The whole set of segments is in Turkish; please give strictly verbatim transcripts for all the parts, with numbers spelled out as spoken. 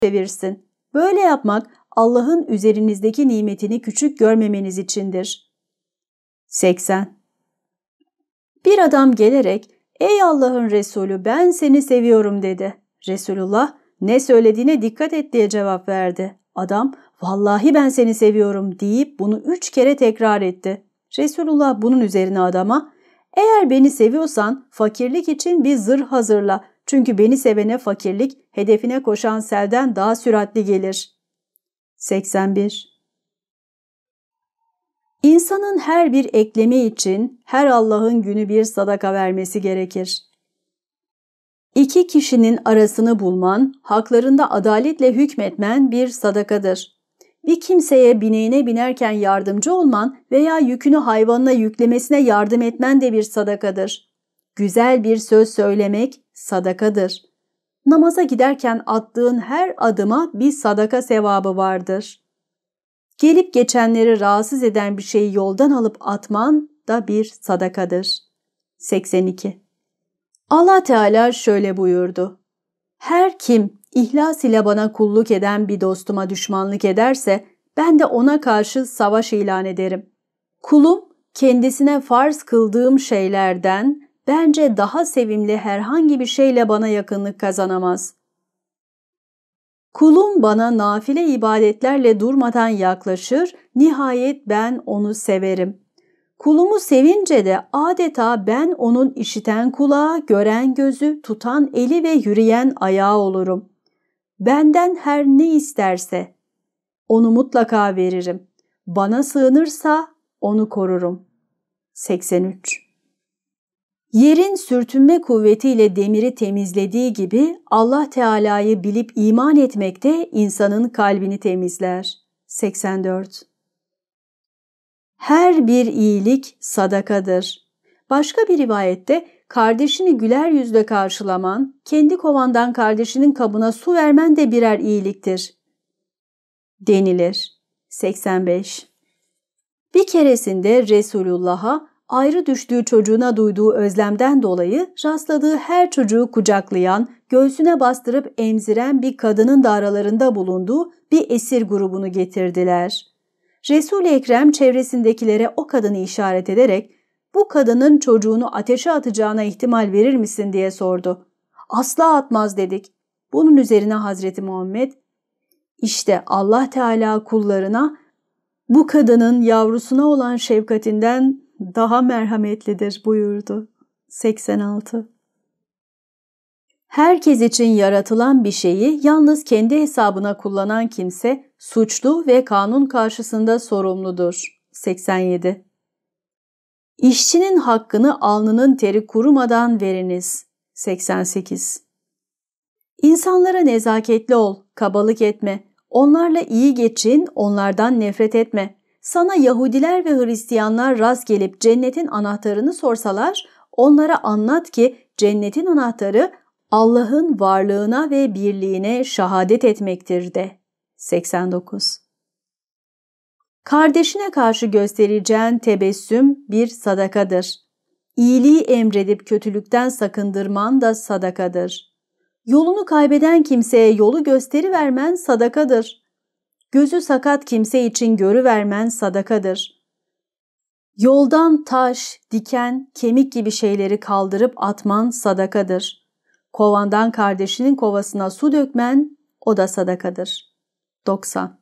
çevirsin. Böyle yapmak Allah'ın üzerinizdeki nimetini küçük görmemeniz içindir. seksen. Bir adam gelerek, "Ey Allah'ın Resulü, ben seni seviyorum," dedi. Resulullah, "Ne söylediğine dikkat et," diye cevap verdi. Adam, "Vallahi ben seni seviyorum," deyip bunu üç kere tekrar etti. Resulullah bunun üzerine adama, "Eğer beni seviyorsan fakirlik için bir zırh hazırla. Çünkü beni sevene fakirlik hedefine koşan selden daha süratli gelir." seksen bir. İnsanın her bir eklemi için her Allah'ın günü bir sadaka vermesi gerekir. İki kişinin arasını bulman, haklarında adaletle hükmetmen bir sadakadır. Bir kimseye bineğine binerken yardımcı olman veya yükünü hayvanına yüklemesine yardım etmen de bir sadakadır. Güzel bir söz söylemek sadakadır. Namaza giderken attığın her adıma bir sadaka sevabı vardır. Gelip geçenleri rahatsız eden bir şeyi yoldan alıp atman da bir sadakadır. seksen iki. Allah Teala şöyle buyurdu: "Her kim ihlas ile bana kulluk eden bir dostuma düşmanlık ederse ben de ona karşı savaş ilan ederim. Kulum kendisine farz kıldığım şeylerden bence daha sevimli herhangi bir şeyle bana yakınlık kazanamaz. Kulum bana nafile ibadetlerle durmadan yaklaşır, nihayet ben onu severim. Kulumu sevince de adeta ben onun işiten kulağı, gören gözü, tutan eli ve yürüyen ayağı olurum. Benden her ne isterse onu mutlaka veririm. Bana sığınırsa onu korurum." seksen üç. Yerin sürtünme kuvvetiyle demiri temizlediği gibi Allah Teala'yı bilip iman etmek de insanın kalbini temizler. seksen dört. Her bir iyilik sadakadır. Başka bir rivayette kardeşini güler yüzle karşılaman, kendi kovandan kardeşinin kabına su vermen de birer iyiliktir denilir. seksen beş. Bir keresinde Resulullah'a ayrı düştüğü çocuğuna duyduğu özlemden dolayı rastladığı her çocuğu kucaklayan, göğsüne bastırıp emziren bir kadının da aralarında bulunduğu bir esir grubunu getirdiler. Resul-i Ekrem çevresindekilere o kadını işaret ederek, "Bu kadının çocuğunu ateşe atacağına ihtimal verir misin?" diye sordu. "Asla atmaz," dedik. Bunun üzerine Hazreti Muhammed, "İşte Allah Teala kullarına bu kadının yavrusuna olan şefkatinden daha merhametlidir," buyurdu. seksen altı. Herkes için yaratılan bir şeyi yalnız kendi hesabına kullanan kimse suçlu ve kanun karşısında sorumludur. seksen yedi. İşçinin hakkını alnının teri kurumadan veriniz. seksen sekiz. İnsanlara nezaketli ol, kabalık etme. Onlarla iyi geçin, onlardan nefret etme. Sana Yahudiler ve Hristiyanlar rast gelip cennetin anahtarını sorsalar, onlara anlat ki cennetin anahtarı Allah'ın varlığına ve birliğine şehadet etmektir de. seksen dokuz. Kardeşine karşı göstereceğin tebessüm bir sadakadır. İyiliği emredip kötülükten sakındırman da sadakadır. Yolunu kaybeden kimseye yolu gösterivermen sadakadır. Gözü sakat kimse için görüvermen sadakadır. Yoldan taş, diken, kemik gibi şeyleri kaldırıp atman sadakadır. Kovandan kardeşinin kovasına su dökmen, o da sadakadır. doksan.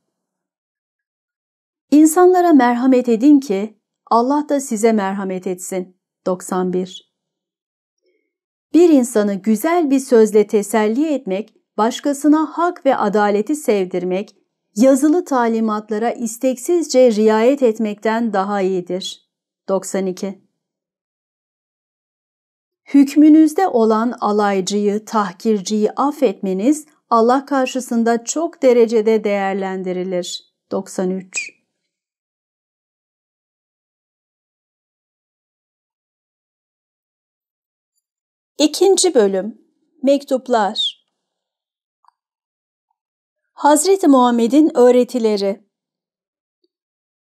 İnsanlara merhamet edin ki Allah da size merhamet etsin. doksan bir. Bir insanı güzel bir sözle teselli etmek, başkasına hak ve adaleti sevdirmek, yazılı talimatlara isteksizce riayet etmekten daha iyidir. doksan iki. Hükmünüzde olan alaycıyı, tahkirciyi affetmeniz Allah karşısında çok derecede değerlendirilir. doksan üç. İkinci bölüm. Mektuplar. Hazreti Muhammed'in öğretileri.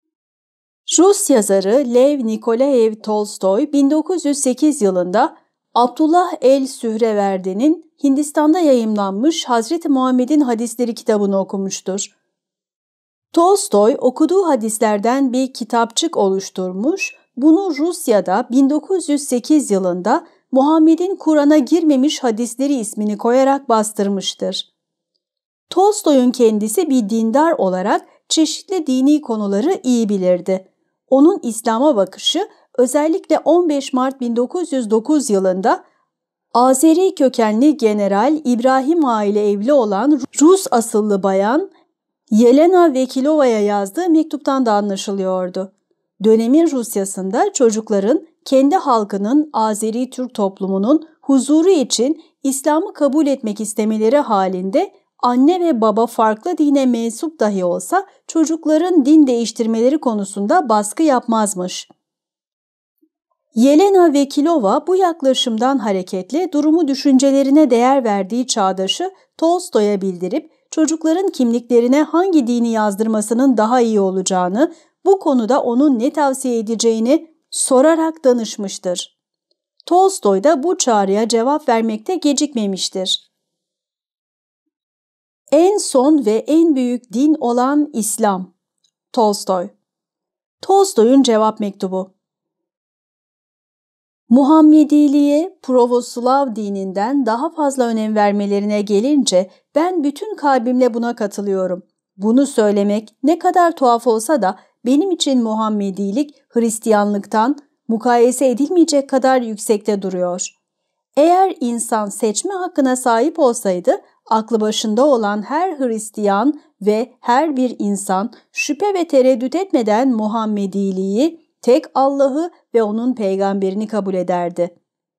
Rus yazarı Lev Nikolayev Tolstoy bin dokuz yüz sekiz yılında Abdullah el-Sühreverdi'nin Hindistan'da yayımlanmış Hazreti Muhammed'in Hadisleri kitabını okumuştur. Tolstoy okuduğu hadislerden bir kitapçık oluşturmuş, bunu Rusya'da bin dokuz yüz sekiz yılında Muhammed'in Kur'an'a girmemiş hadisleri ismini koyarak bastırmıştır. Tolstoy'un kendisi bir dindar olarak çeşitli dini konuları iyi bilirdi. Onun İslam'a bakışı özellikle on beş Mart bin dokuz yüz dokuz yılında Azeri kökenli General İbrahim Ağa ile evli olan Rus asıllı bayan Yelena Vekilova'ya yazdığı mektuptan da anlaşılıyordu. Dönemin Rusyasında çocukların kendi halkının Azeri Türk toplumunun huzuru için İslam'ı kabul etmek istemeleri halinde anne ve baba farklı dine mensup dahi olsa çocukların din değiştirmeleri konusunda baskı yapmazmış. Yelena Vekilova bu yaklaşımdan hareketle durumu düşüncelerine değer verdiği çağdaşı Tolstoy'a bildirip çocukların kimliklerine hangi dini yazdırmasının daha iyi olacağını, bu konuda onun ne tavsiye edeceğini sorarak danışmıştır. Tolstoy da bu çağrıya cevap vermekte gecikmemiştir. En son ve en büyük din olan İslam. Tolstoy. Tolstoy'un cevap mektubu. Muhammediliğe, Pravoslav dininden daha fazla önem vermelerine gelince ben bütün kalbimle buna katılıyorum. Bunu söylemek ne kadar tuhaf olsa da benim için Muhammedilik Hristiyanlıktan mukayese edilmeyecek kadar yüksekte duruyor. Eğer insan seçme hakkına sahip olsaydı, aklı başında olan her Hristiyan ve her bir insan şüphe ve tereddüt etmeden Muhammediliği, tek Allah'ı ve onun peygamberini kabul ederdi.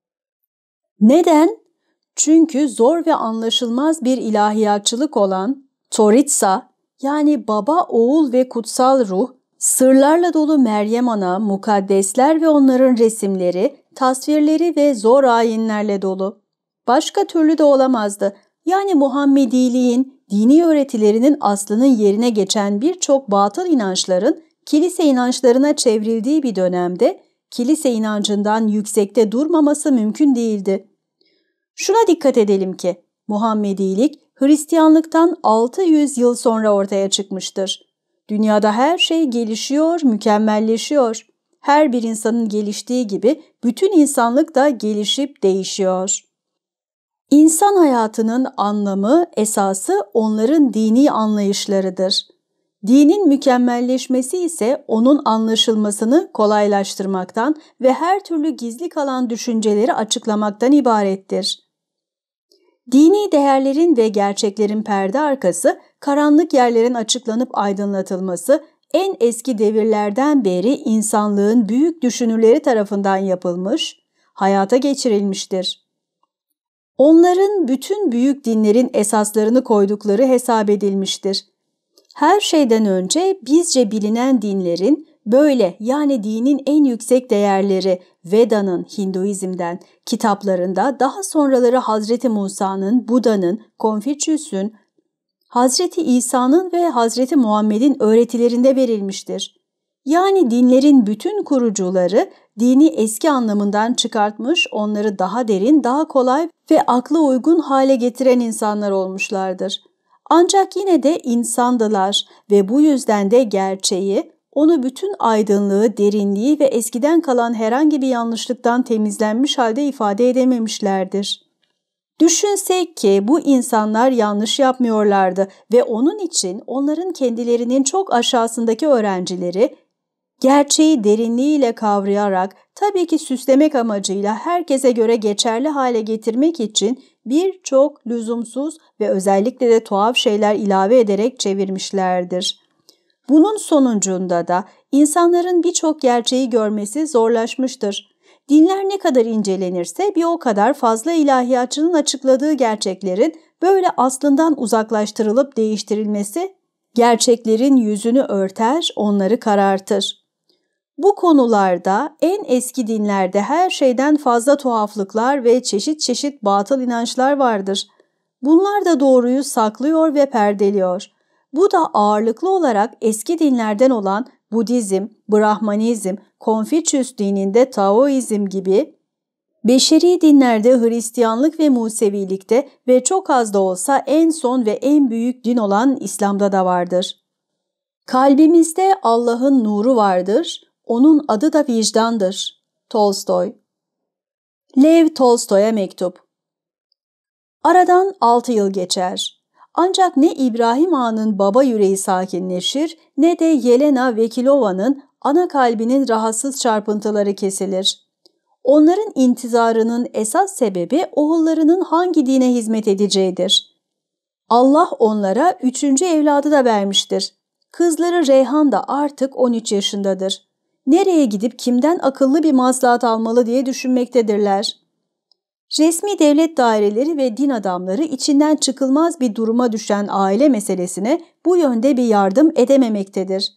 Neden? Çünkü zor ve anlaşılmaz bir ilahiyatçılık olan Toritsa, yani baba, oğul ve kutsal ruh, sırlarla dolu Meryem Ana, mukaddesler ve onların resimleri, tasvirleri ve zor ayinlerle dolu. Başka türlü de olamazdı. Yani Muhammediliğin, dini öğretilerinin aslının yerine geçen birçok batıl inançların kilise inançlarına çevrildiği bir dönemde kilise inancından yüksekte durmaması mümkün değildi. Şuna dikkat edelim ki Muhammedilik Hristiyanlıktan altı yüz yıl sonra ortaya çıkmıştır. Dünyada her şey gelişiyor, mükemmelleşiyor. Her bir insanın geliştiği gibi bütün insanlık da gelişip değişiyor. İnsan hayatının anlamı, esası onların dini anlayışlarıdır. Dinin mükemmelleşmesi ise onun anlaşılmasını kolaylaştırmaktan ve her türlü gizli kalan düşünceleri açıklamaktan ibarettir. Dini değerlerin ve gerçeklerin perde arkası, karanlık yerlerin açıklanıp aydınlatılması, en eski devirlerden beri insanlığın büyük düşünürleri tarafından yapılmış, hayata geçirilmiştir. Onların bütün büyük dinlerin esaslarını koydukları hesap edilmiştir. Her şeyden önce bizce bilinen dinlerin böyle, yani dinin en yüksek değerleri Veda'nın, Hinduizm'den, kitaplarında, daha sonraları Hazreti Musa'nın, Buda'nın, Konfüçyüs'ün, Hazreti İsa'nın ve Hazreti Muhammed'in öğretilerinde verilmiştir. Yani dinlerin bütün kurucuları dini eski anlamından çıkartmış, onları daha derin, daha kolay ve akla uygun hale getiren insanlar olmuşlardır. Ancak yine de insandılar ve bu yüzden de gerçeği, onu bütün aydınlığı, derinliği ve eskiden kalan herhangi bir yanlışlıktan temizlenmiş halde ifade edememişlerdir. Düşünsek ki bu insanlar yanlış yapmıyorlardı ve onun için onların kendilerinin çok aşağısındaki öğrencileri, gerçeği derinliğiyle kavrayarak tabii ki süslemek amacıyla herkese göre geçerli hale getirmek için birçok lüzumsuz ve özellikle de tuhaf şeyler ilave ederek çevirmişlerdir. Bunun sonucunda da insanların birçok gerçeği görmesi zorlaşmıştır. Dinler ne kadar incelenirse bir o kadar fazla ilahiyatçının açıkladığı gerçeklerin böyle aslından uzaklaştırılıp değiştirilmesi gerçeklerin yüzünü örter, onları karartır. Bu konularda en eski dinlerde her şeyden fazla tuhaflıklar ve çeşit çeşit batıl inançlar vardır. Bunlar da doğruyu saklıyor ve perdeliyor. Bu da ağırlıklı olarak eski dinlerden olan Budizm, Brahmanizm, Konfüçyüs dininde Taoizm gibi Beşeri dinlerde Hristiyanlık ve Musevilikte ve çok az da olsa en son ve en büyük din olan İslam'da da vardır. Kalbimizde Allah'ın nuru vardır, onun adı da vicdandır. Tolstoy. Lev Tolstoy'a mektup. Aradan altı yıl geçer. Ancak ne İbrahim Ağa'nın baba yüreği sakinleşir ne de Yelena Vekilova'nın ana kalbinin rahatsız çarpıntıları kesilir. Onların intizarının esas sebebi oğullarının hangi dine hizmet edeceğidir. Allah onlara üçüncü evladı da vermiştir. Kızları Reyhan da artık on üç yaşındadır. Nereye gidip kimden akıllı bir maslahat almalı diye düşünmektedirler. Resmi devlet daireleri ve din adamları içinden çıkılmaz bir duruma düşen aile meselesine bu yönde bir yardım edememektedir.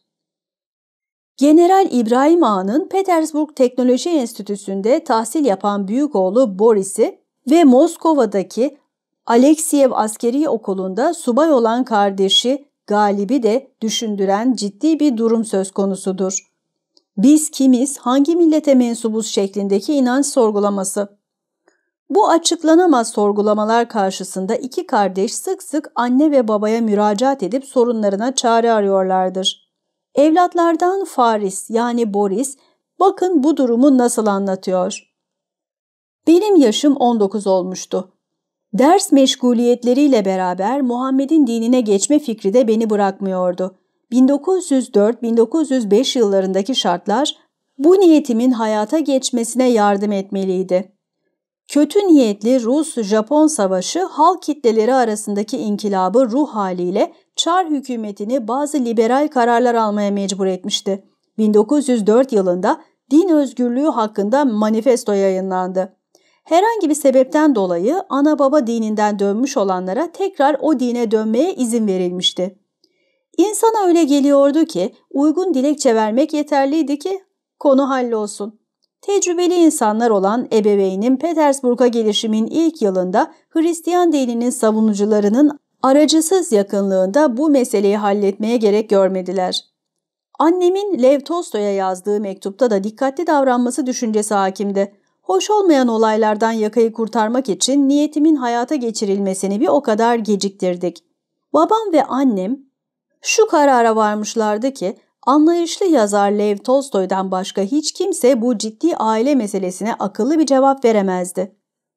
General İbrahim Ağa'nın Petersburg Teknoloji Enstitüsü'nde tahsil yapan büyük oğlu Boris'i ve Moskova'daki Aleksiev Askeri Okulu'nda subay olan kardeşi Galip'i de düşündüren ciddi bir durum söz konusudur. Biz kimiz, hangi millete mensubuz şeklindeki inanç sorgulaması. Bu açıklanamaz sorgulamalar karşısında iki kardeş sık sık anne ve babaya müracaat edip sorunlarına çare arıyorlardır. Evlatlardan Faris yani Boris, bakın bu durumu nasıl anlatıyor. Benim yaşım on dokuz olmuştu. Ders meşguliyetleriyle beraber Muhammed'in dinine geçme fikri de beni bırakmıyordu. bin dokuz yüz dört bin dokuz yüz beş yıllarındaki şartlar bu niyetimin hayata geçmesine yardım etmeliydi. Kötü niyetli Rus-Japon savaşı halk kitleleri arasındaki inkılabı ruh haliyle Çar hükümetini bazı liberal kararlar almaya mecbur etmişti. bin dokuz yüz dört yılında din özgürlüğü hakkında manifesto yayınlandı. Herhangi bir sebepten dolayı ana baba dininden dönmüş olanlara tekrar o dine dönmeye izin verilmişti. İnsana öyle geliyordu ki uygun dilekçe vermek yeterliydi ki konu hallolsun. Tecrübeli insanlar olan ebeveynim Petersburg'a gelişimin ilk yılında Hristiyan dininin savunucularının aracısız yakınlığında bu meseleyi halletmeye gerek görmediler. Annemin Lev Tolstoy'a yazdığı mektupta da dikkatli davranması düşüncesi hakimdi. Hoş olmayan olaylardan yakayı kurtarmak için niyetimin hayata geçirilmesini bir o kadar geciktirdik. Babam ve annem şu karara varmışlardı ki anlayışlı yazar Lev Tolstoy'dan başka hiç kimse bu ciddi aile meselesine akıllı bir cevap veremezdi.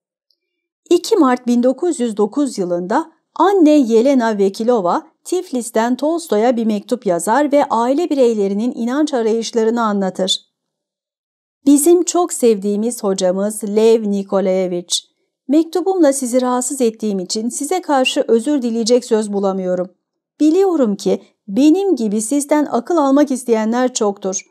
iki Mart bin dokuz yüz dokuz yılında anne Yelena Vekilova Tiflis'ten Tolstoy'a bir mektup yazar ve aile bireylerinin inanç arayışlarını anlatır. Bizim çok sevdiğimiz hocamız Lev Nikolayevich, mektubumla sizi rahatsız ettiğim için size karşı özür dileyecek söz bulamıyorum. Biliyorum ki benim gibi sizden akıl almak isteyenler çoktur.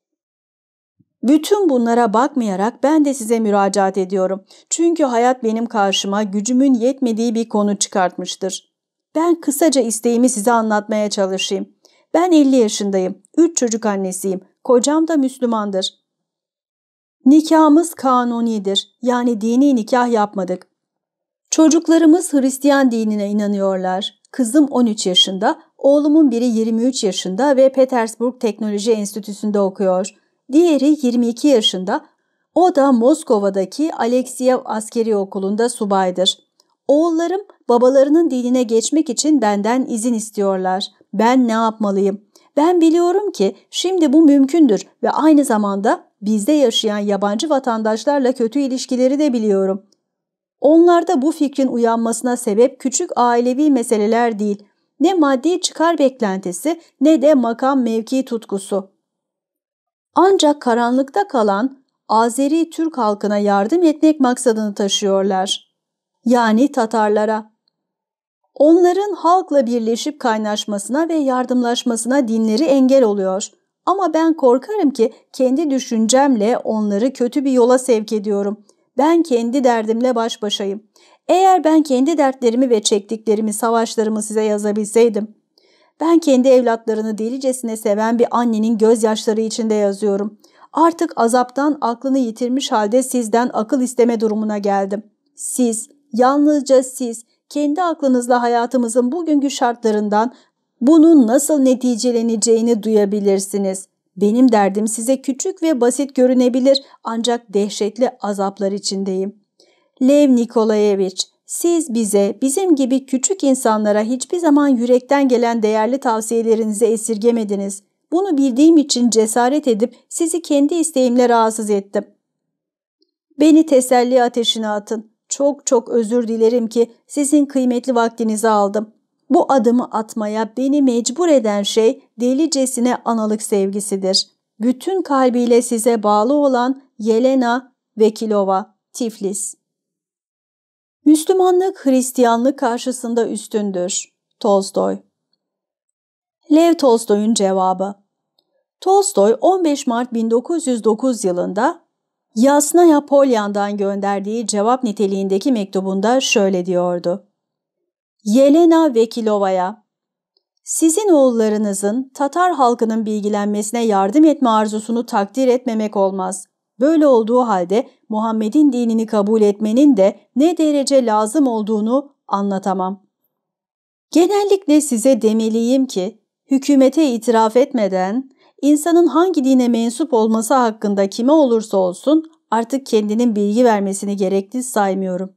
Bütün bunlara bakmayarak ben de size müracaat ediyorum. Çünkü hayat benim karşıma gücümün yetmediği bir konu çıkartmıştır. Ben kısaca isteğimi size anlatmaya çalışayım. Ben elli yaşındayım, üç çocuk annesiyim, kocam da Müslümandır. Nikahımız kanunidir, yani dini nikah yapmadık. Çocuklarımız Hristiyan dinine inanıyorlar. Kızım on üç yaşında, oğlumun biri yirmi üç yaşında ve Petersburg Teknoloji Enstitüsü'nde okuyor. Diğeri yirmi iki yaşında, o da Moskova'daki Aleksiev Askeri Okulu'nda subaydır. Oğullarım babalarının dinine geçmek için benden izin istiyorlar. Ben ne yapmalıyım? Ben biliyorum ki şimdi bu mümkündür ve aynı zamanda bizde yaşayan yabancı vatandaşlarla kötü ilişkileri de biliyorum. Onlarda bu fikrin uyanmasına sebep küçük ailevi meseleler değil, ne maddi çıkar beklentisi ne de makam mevki tutkusu. Ancak karanlıkta kalan Azeri Türk halkına yardım etmek maksadını taşıyorlar. Yani Tatarlara. Onların halkla birleşip kaynaşmasına ve yardımlaşmasına dinleri engel oluyor. Ama ben korkarım ki kendi düşüncemle onları kötü bir yola sevk ediyorum. Ben kendi derdimle baş başayım. Eğer ben kendi dertlerimi ve çektiklerimi, savaşlarımı size yazabilseydim, ben kendi evlatlarını delicesine seven bir annenin gözyaşları içinde yazıyorum. Artık azaptan aklını yitirmiş halde sizden akıl isteme durumuna geldim. Siz, yalnızca siz, kendi aklınızla hayatımızın bugünkü şartlarından bunun nasıl neticeleneceğini duyabilirsiniz. Benim derdim size küçük ve basit görünebilir ancak dehşetli azaplar içindeyim. Lev Nikolayevich, siz bize, bizim gibi küçük insanlara hiçbir zaman yürekten gelen değerli tavsiyelerinizi esirgemediniz. Bunu bildiğim için cesaret edip sizi kendi isteğimle rahatsız ettim. Beni teselli ateşine atın. Çok çok özür dilerim ki sizin kıymetli vaktinizi aldım. Bu adımı atmaya beni mecbur eden şey delicesine analık sevgisidir. Bütün kalbiyle size bağlı olan Yelena Vekilova, Tiflis. Müslümanlık Hristiyanlık karşısında üstündür. Tolstoy. Lev Tolstoy'un cevabı. Tolstoy on beş Mart bin dokuz yüz dokuz yılında Yasnaya Polyan'dan gönderdiği cevap niteliğindeki mektubunda şöyle diyordu. Yelena Vekilova'ya, sizin oğullarınızın Tatar halkının bilgilenmesine yardım etme arzusunu takdir etmemek olmaz. Böyle olduğu halde Muhammed'in dinini kabul etmenin de ne derece lazım olduğunu anlatamam. Genellikle size demeliyim ki, hükümete itiraf etmeden, insanın hangi dine mensup olması hakkında kime olursa olsun artık kendinin bilgi vermesini gerekli saymıyorum.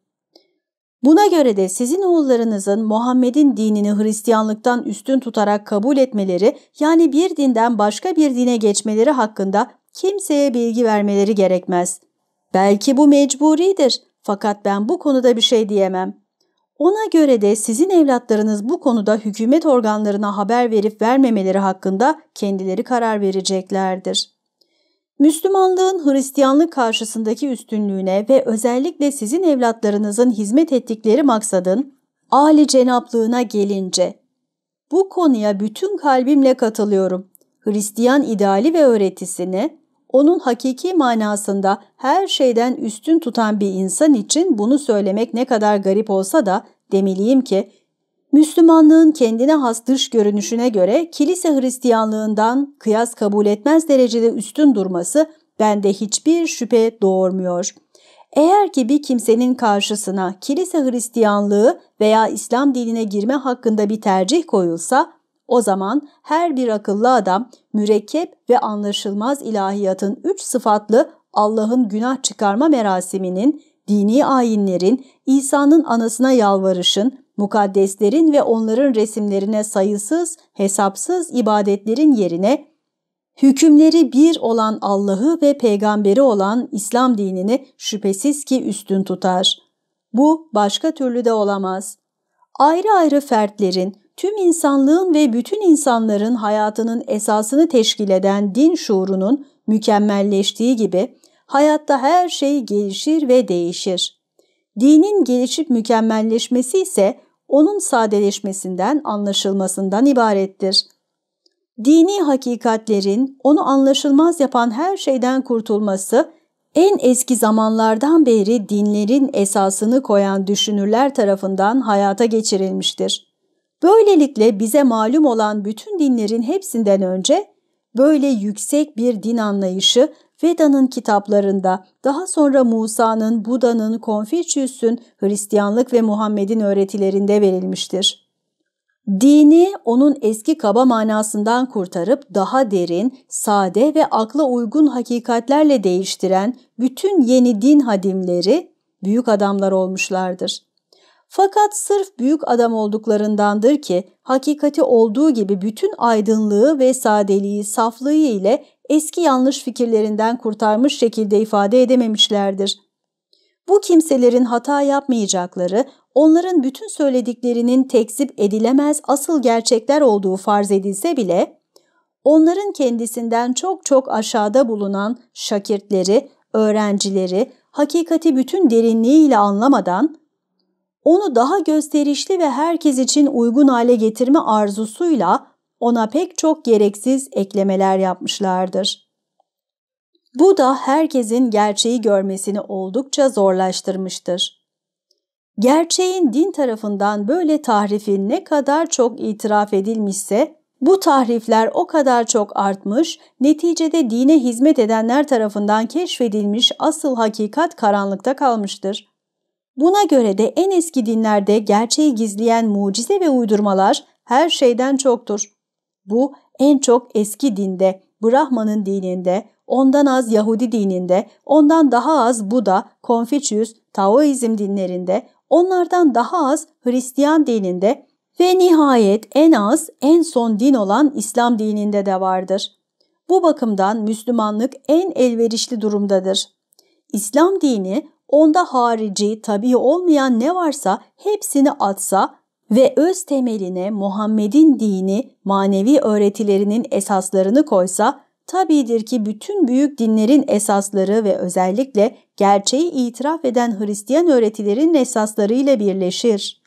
Buna göre de sizin oğullarınızın Muhammed'in dinini Hristiyanlıktan üstün tutarak kabul etmeleri, yani bir dinden başka bir dine geçmeleri hakkında kimseye bilgi vermeleri gerekmez. Belki bu mecburidir, fakat ben bu konuda bir şey diyemem. Ona göre de sizin evlatlarınız bu konuda hükümet organlarına haber verip vermemeleri hakkında kendileri karar vereceklerdir. Müslümanlığın Hristiyanlık karşısındaki üstünlüğüne ve özellikle sizin evlatlarınızın hizmet ettikleri maksadın âli cenaplığına gelince, bu konuya bütün kalbimle katılıyorum. Hristiyan ideali ve öğretisini, onun hakiki manasında her şeyden üstün tutan bir insan için bunu söylemek ne kadar garip olsa da demeliyim ki, Müslümanlığın kendine has dış görünüşüne göre kilise Hristiyanlığından kıyas kabul etmez derecede üstün durması bende hiçbir şüphe doğurmuyor. Eğer ki bir kimsenin karşısına kilise Hristiyanlığı veya İslam dinine girme hakkında bir tercih koyulsa, o zaman her bir akıllı adam mürekkep ve anlaşılmaz ilahiyatın üç sıfatlı Allah'ın günah çıkarma merasiminin, dini ayinlerin, İsa'nın anasına yalvarışın, mukaddeslerin ve onların resimlerine sayısız, hesapsız ibadetlerin yerine hükümleri bir olan Allah'ı ve peygamberi olan İslam dinini şüphesiz ki üstün tutar. Bu başka türlü de olamaz. Ayrı ayrı fertlerin, tüm insanlığın ve bütün insanların hayatının esasını teşkil eden din şuurunun mükemmelleştiği gibi hayatta her şey gelişir ve değişir. Dinin gelişip mükemmelleşmesi ise onun sadeleşmesinden, anlaşılmasından ibarettir. Dini hakikatlerin onu anlaşılmaz yapan her şeyden kurtulması, en eski zamanlardan beri dinlerin esasını koyan düşünürler tarafından hayata geçirilmiştir. Böylelikle bize malum olan bütün dinlerin hepsinden önce böyle yüksek bir din anlayışı Veda'nın kitaplarında, daha sonra Musa'nın, Buda'nın, Konfüçyüs'ün, Hristiyanlık ve Muhammed'in öğretilerinde verilmiştir. Dini onun eski kaba manasından kurtarıp daha derin, sade ve akla uygun hakikatlerle değiştiren bütün yeni din hadimleri büyük adamlar olmuşlardır. Fakat sırf büyük adam olduklarındandır ki hakikati olduğu gibi bütün aydınlığı ve sadeliği, saflığı ile eski yanlış fikirlerinden kurtarmış şekilde ifade edememişlerdir. Bu kimselerin hata yapmayacakları, onların bütün söylediklerinin tekzip edilemez asıl gerçekler olduğu farz edilse bile, onların kendisinden çok çok aşağıda bulunan şakirtleri, öğrencileri, hakikati bütün derinliğiyle anlamadan, onu daha gösterişli ve herkes için uygun hale getirme arzusuyla ona pek çok gereksiz eklemeler yapmışlardır. Bu da herkesin gerçeği görmesini oldukça zorlaştırmıştır. Gerçeğin din tarafından böyle tahrifin ne kadar çok itiraf edilmişse, bu tahrifler o kadar çok artmış, neticede dine hizmet edenler tarafından keşfedilmiş asıl hakikat karanlıkta kalmıştır. Buna göre de en eski dinlerde gerçeği gizleyen mucize ve uydurmalar her şeyden çoktur. Bu en çok eski dinde, Brahman'ın dininde, ondan az Yahudi dininde, ondan daha az Buda, Konfüçyüs, Taoizm dinlerinde, onlardan daha az Hristiyan dininde ve nihayet en az, en son din olan İslam dininde de vardır. Bu bakımdan Müslümanlık en elverişli durumdadır. İslam dini, onda harici, tabii olmayan ne varsa hepsini atsa ve öz temeline Muhammed'in dini, manevi öğretilerinin esaslarını koysa, tabidir ki bütün büyük dinlerin esasları ve özellikle gerçeği itiraf eden Hristiyan öğretilerin esaslarıyla birleşir.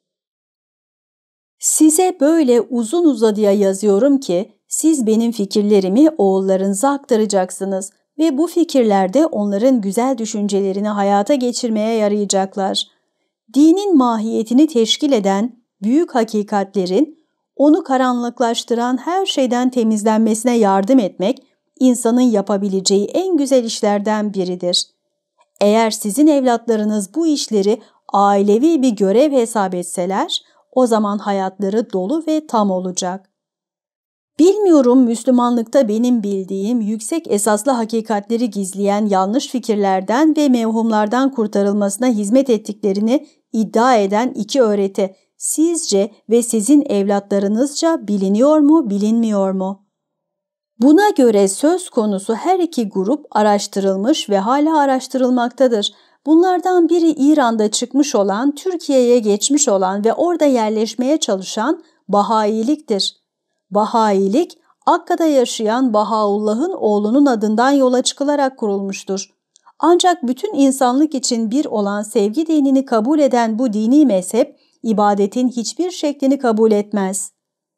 Size böyle uzun uzadıya yazıyorum ki, siz benim fikirlerimi oğullarınıza aktaracaksınız ve bu fikirlerde onların güzel düşüncelerini hayata geçirmeye yarayacaklar. Dinin mahiyetini teşkil eden büyük hakikatlerin, onu karanlıklaştıran her şeyden temizlenmesine yardım etmek, insanın yapabileceği en güzel işlerden biridir. Eğer sizin evlatlarınız bu işleri ailevi bir görev hesap etseler, o zaman hayatları dolu ve tam olacak. Bilmiyorum, Müslümanlıkta benim bildiğim yüksek esaslı hakikatleri gizleyen yanlış fikirlerden ve mevhumlardan kurtarılmasına hizmet ettiklerini iddia eden iki öğreti sizce ve sizin evlatlarınızca biliniyor mu, bilinmiyor mu? Buna göre söz konusu her iki grup araştırılmış ve hala araştırılmaktadır. Bunlardan biri İran'da çıkmış olan, Türkiye'ye geçmiş olan ve orada yerleşmeye çalışan Bahailiktir. Bahailik, Akka'da yaşayan Bahaullah'ın oğlunun adından yola çıkılarak kurulmuştur. Ancak bütün insanlık için bir olan sevgi dinini kabul eden bu dini mezhep, ibadetin hiçbir şeklini kabul etmez.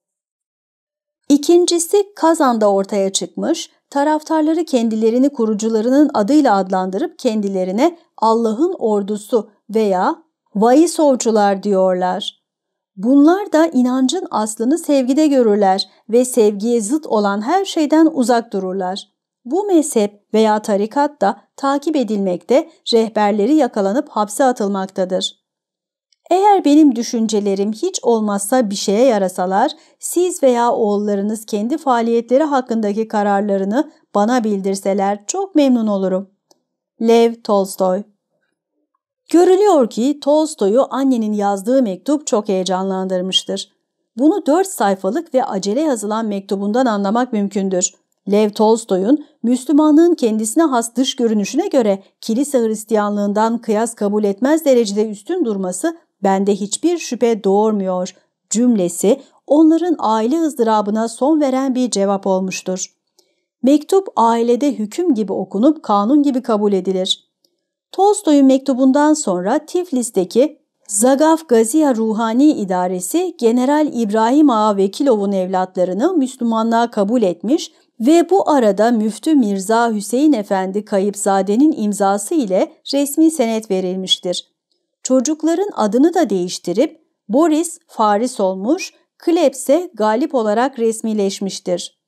İkincisi Kazan'da ortaya çıkmış, taraftarları kendilerini kurucularının adıyla adlandırıp kendilerine Allah'ın ordusu veya Vaisovcular diyorlar. Bunlar da inancın aslını sevgide görürler ve sevgiye zıt olan her şeyden uzak dururlar. Bu mezhep veya tarikat da takip edilmekte, rehberleri yakalanıp hapse atılmaktadır. Eğer benim düşüncelerim hiç olmazsa bir şeye yarasalar, siz veya oğullarınız kendi faaliyetleri hakkındaki kararlarını bana bildirseler çok memnun olurum. Lev Tolstoy. Görülüyor ki Tolstoy'u annenin yazdığı mektup çok heyecanlandırmıştır. Bunu dört sayfalık ve acele yazılan mektubundan anlamak mümkündür. Lev Tolstoy'un Müslümanlığın kendisine has dış görünüşüne göre kilise Hristiyanlığından kıyas kabul etmez derecede üstün durması bende hiçbir şüphe doğurmuyor cümlesi onların aile ızdırabına son veren bir cevap olmuştur. Mektup ailede hüküm gibi okunup kanun gibi kabul edilir. Tolstoy'un mektubundan sonra Tiflis'teki Zagaf Gaziya Ruhani İdaresi General İbrahim Ağa Vekilov'un evlatlarını Müslümanlığa kabul etmiş ve bu arada Müftü Mirza Hüseyin Efendi Kayıpzade'nin imzası ile resmi senet verilmiştir. Çocukların adını da değiştirip Boris Faris olmuş, Klebs'e Galip olarak resmileşmiştir.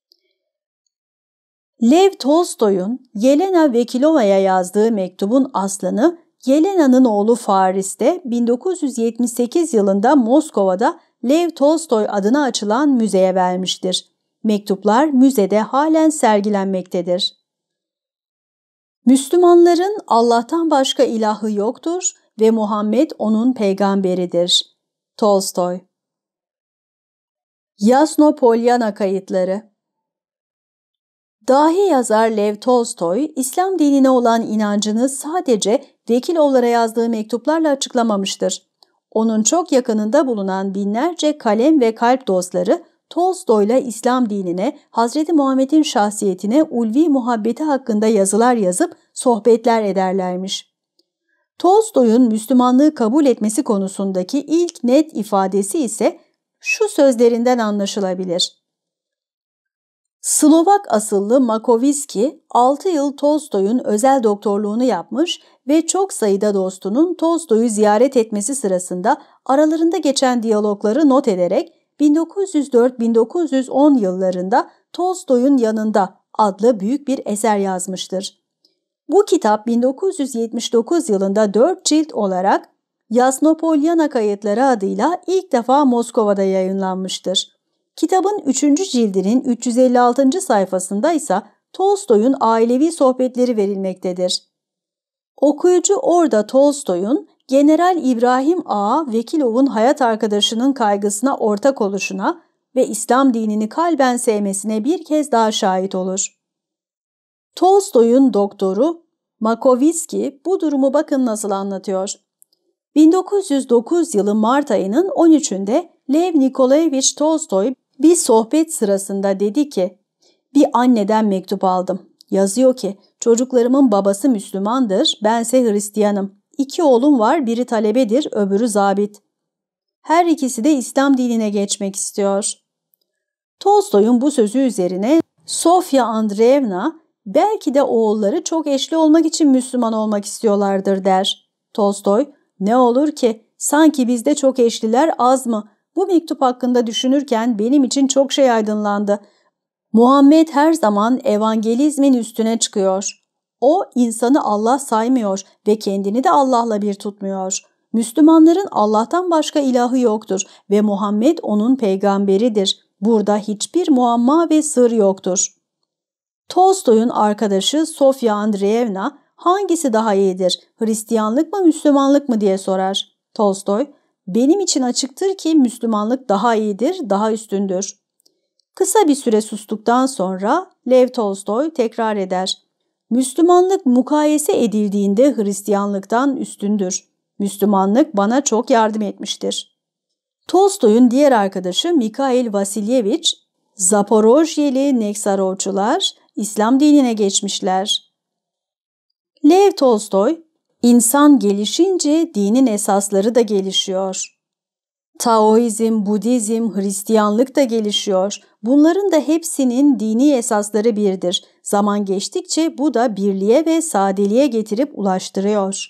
Lev Tolstoy'un Yelena Vekilova'ya yazdığı mektubun aslını Yelena'nın oğlu Faris de bin dokuz yüz yetmiş sekiz yılında Moskova'da Lev Tolstoy adına açılan müzeye vermiştir. Mektuplar müzede halen sergilenmektedir. Müslümanların Allah'tan başka ilahı yoktur ve Muhammed onun peygamberidir. Tolstoy. Yasnopolyana kayıtları. Dahi yazar Lev Tolstoy, İslam dinine olan inancını sadece Vekilovlara yazdığı mektuplarla açıklamamıştır. Onun çok yakınında bulunan binlerce kalem ve kalp dostları Tolstoy'la İslam dinine, Hazreti Muhammed'in şahsiyetine, ulvi muhabbeti hakkında yazılar yazıp sohbetler ederlermiş. Tolstoy'un Müslümanlığı kabul etmesi konusundaki ilk net ifadesi ise şu sözlerinden anlaşılabilir. Slovak asıllı Makovski altı yıl Tolstoy'un özel doktorluğunu yapmış ve çok sayıda dostunun Tolstoy'u ziyaret etmesi sırasında aralarında geçen diyalogları not ederek bin dokuz yüz dört bin dokuz yüz on yıllarında Tolstoy'un yanında adlı büyük bir eser yazmıştır. Bu kitap bin dokuz yüz yetmiş dokuz yılında dört cilt olarak Yasnopolyana Kayıtları adıyla ilk defa Moskova'da yayınlanmıştır. Kitabın üçüncü cildinin üç yüz elli altıncı sayfasında ise Tolstoy'un ailevi sohbetleri verilmektedir. Okuyucu orada Tolstoy'un General İbrahim Ağa Vekilov'un hayat arkadaşının kaygısına ortak oluşuna ve İslam dinini kalben sevmesine bir kez daha şahit olur. Tolstoy'un doktoru Makovitsky bu durumu bakın nasıl anlatıyor. bin dokuz yüz dokuz yılı Mart ayının on üçünde Lev Nikolayevich Tolstoy bir sohbet sırasında dedi ki, "Bir anneden mektup aldım. Yazıyor ki, çocuklarımın babası Müslümandır, bense Hristiyanım. İki oğlum var, biri talebedir, öbürü zabit. Her ikisi de İslam dinine geçmek istiyor." Tolstoy'un bu sözü üzerine Sofya Andreevna, "Belki de oğulları çok eşli olmak için Müslüman olmak istiyorlardır," der. Tolstoy, "Ne olur ki, sanki bizde çok eşliler az mı? Bu mektup hakkında düşünürken benim için çok şey aydınlandı. Muhammed her zaman evangelizmin üstüne çıkıyor. O insanı Allah saymıyor ve kendini de Allah'la bir tutmuyor. Müslümanların Allah'tan başka ilahı yoktur ve Muhammed onun peygamberidir. Burada hiçbir muamma ve sır yoktur." Tolstoy'un arkadaşı Sofya Andreevna, "Hangisi daha iyidir, Hristiyanlık mı Müslümanlık mı?" diye sorar. Tolstoy, "Benim için açıktır ki Müslümanlık daha iyidir, daha üstündür." Kısa bir süre sustuktan sonra Lev Tolstoy tekrar eder. "Müslümanlık mukayese edildiğinde Hristiyanlıktan üstündür. Müslümanlık bana çok yardım etmiştir." Tolstoy'un diğer arkadaşı Mikhail Vasilyevich, "Zaporojyeli Neksarovçular İslam dinine geçmişler." Lev Tolstoy, "İnsan gelişince dinin esasları da gelişiyor. Taoizm, Budizm, Hristiyanlık da gelişiyor. Bunların da hepsinin dini esasları birdir. Zaman geçtikçe bu da birliğe ve sadeliğe getirip ulaştırıyor."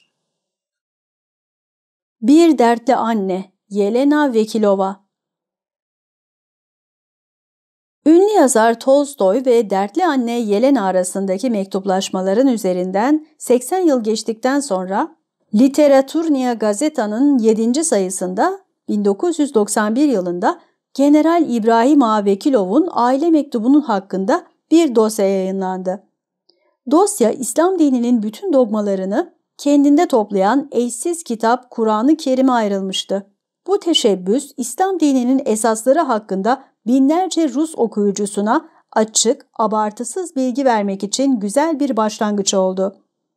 Bir dertli anne, Yelena Vekilova. Ünlü yazar Tolstoy ve dertli anne Yelena arasındaki mektuplaşmaların üzerinden seksen yıl geçtikten sonra Literaturnia Gazeta'nın yedinci sayısında bin dokuz yüz doksan bir yılında General İbrahim Ağa Vekilov'un aile mektubunun hakkında bir dosya yayınlandı. Dosya, İslam dininin bütün dogmalarını kendinde toplayan eşsiz kitap Kur'an-ı Kerim'e ayrılmıştı. Bu teşebbüs, İslam dininin esasları hakkında binlerce Rus okuyucusuna açık, abartısız bilgi vermek için güzel bir başlangıç oldu.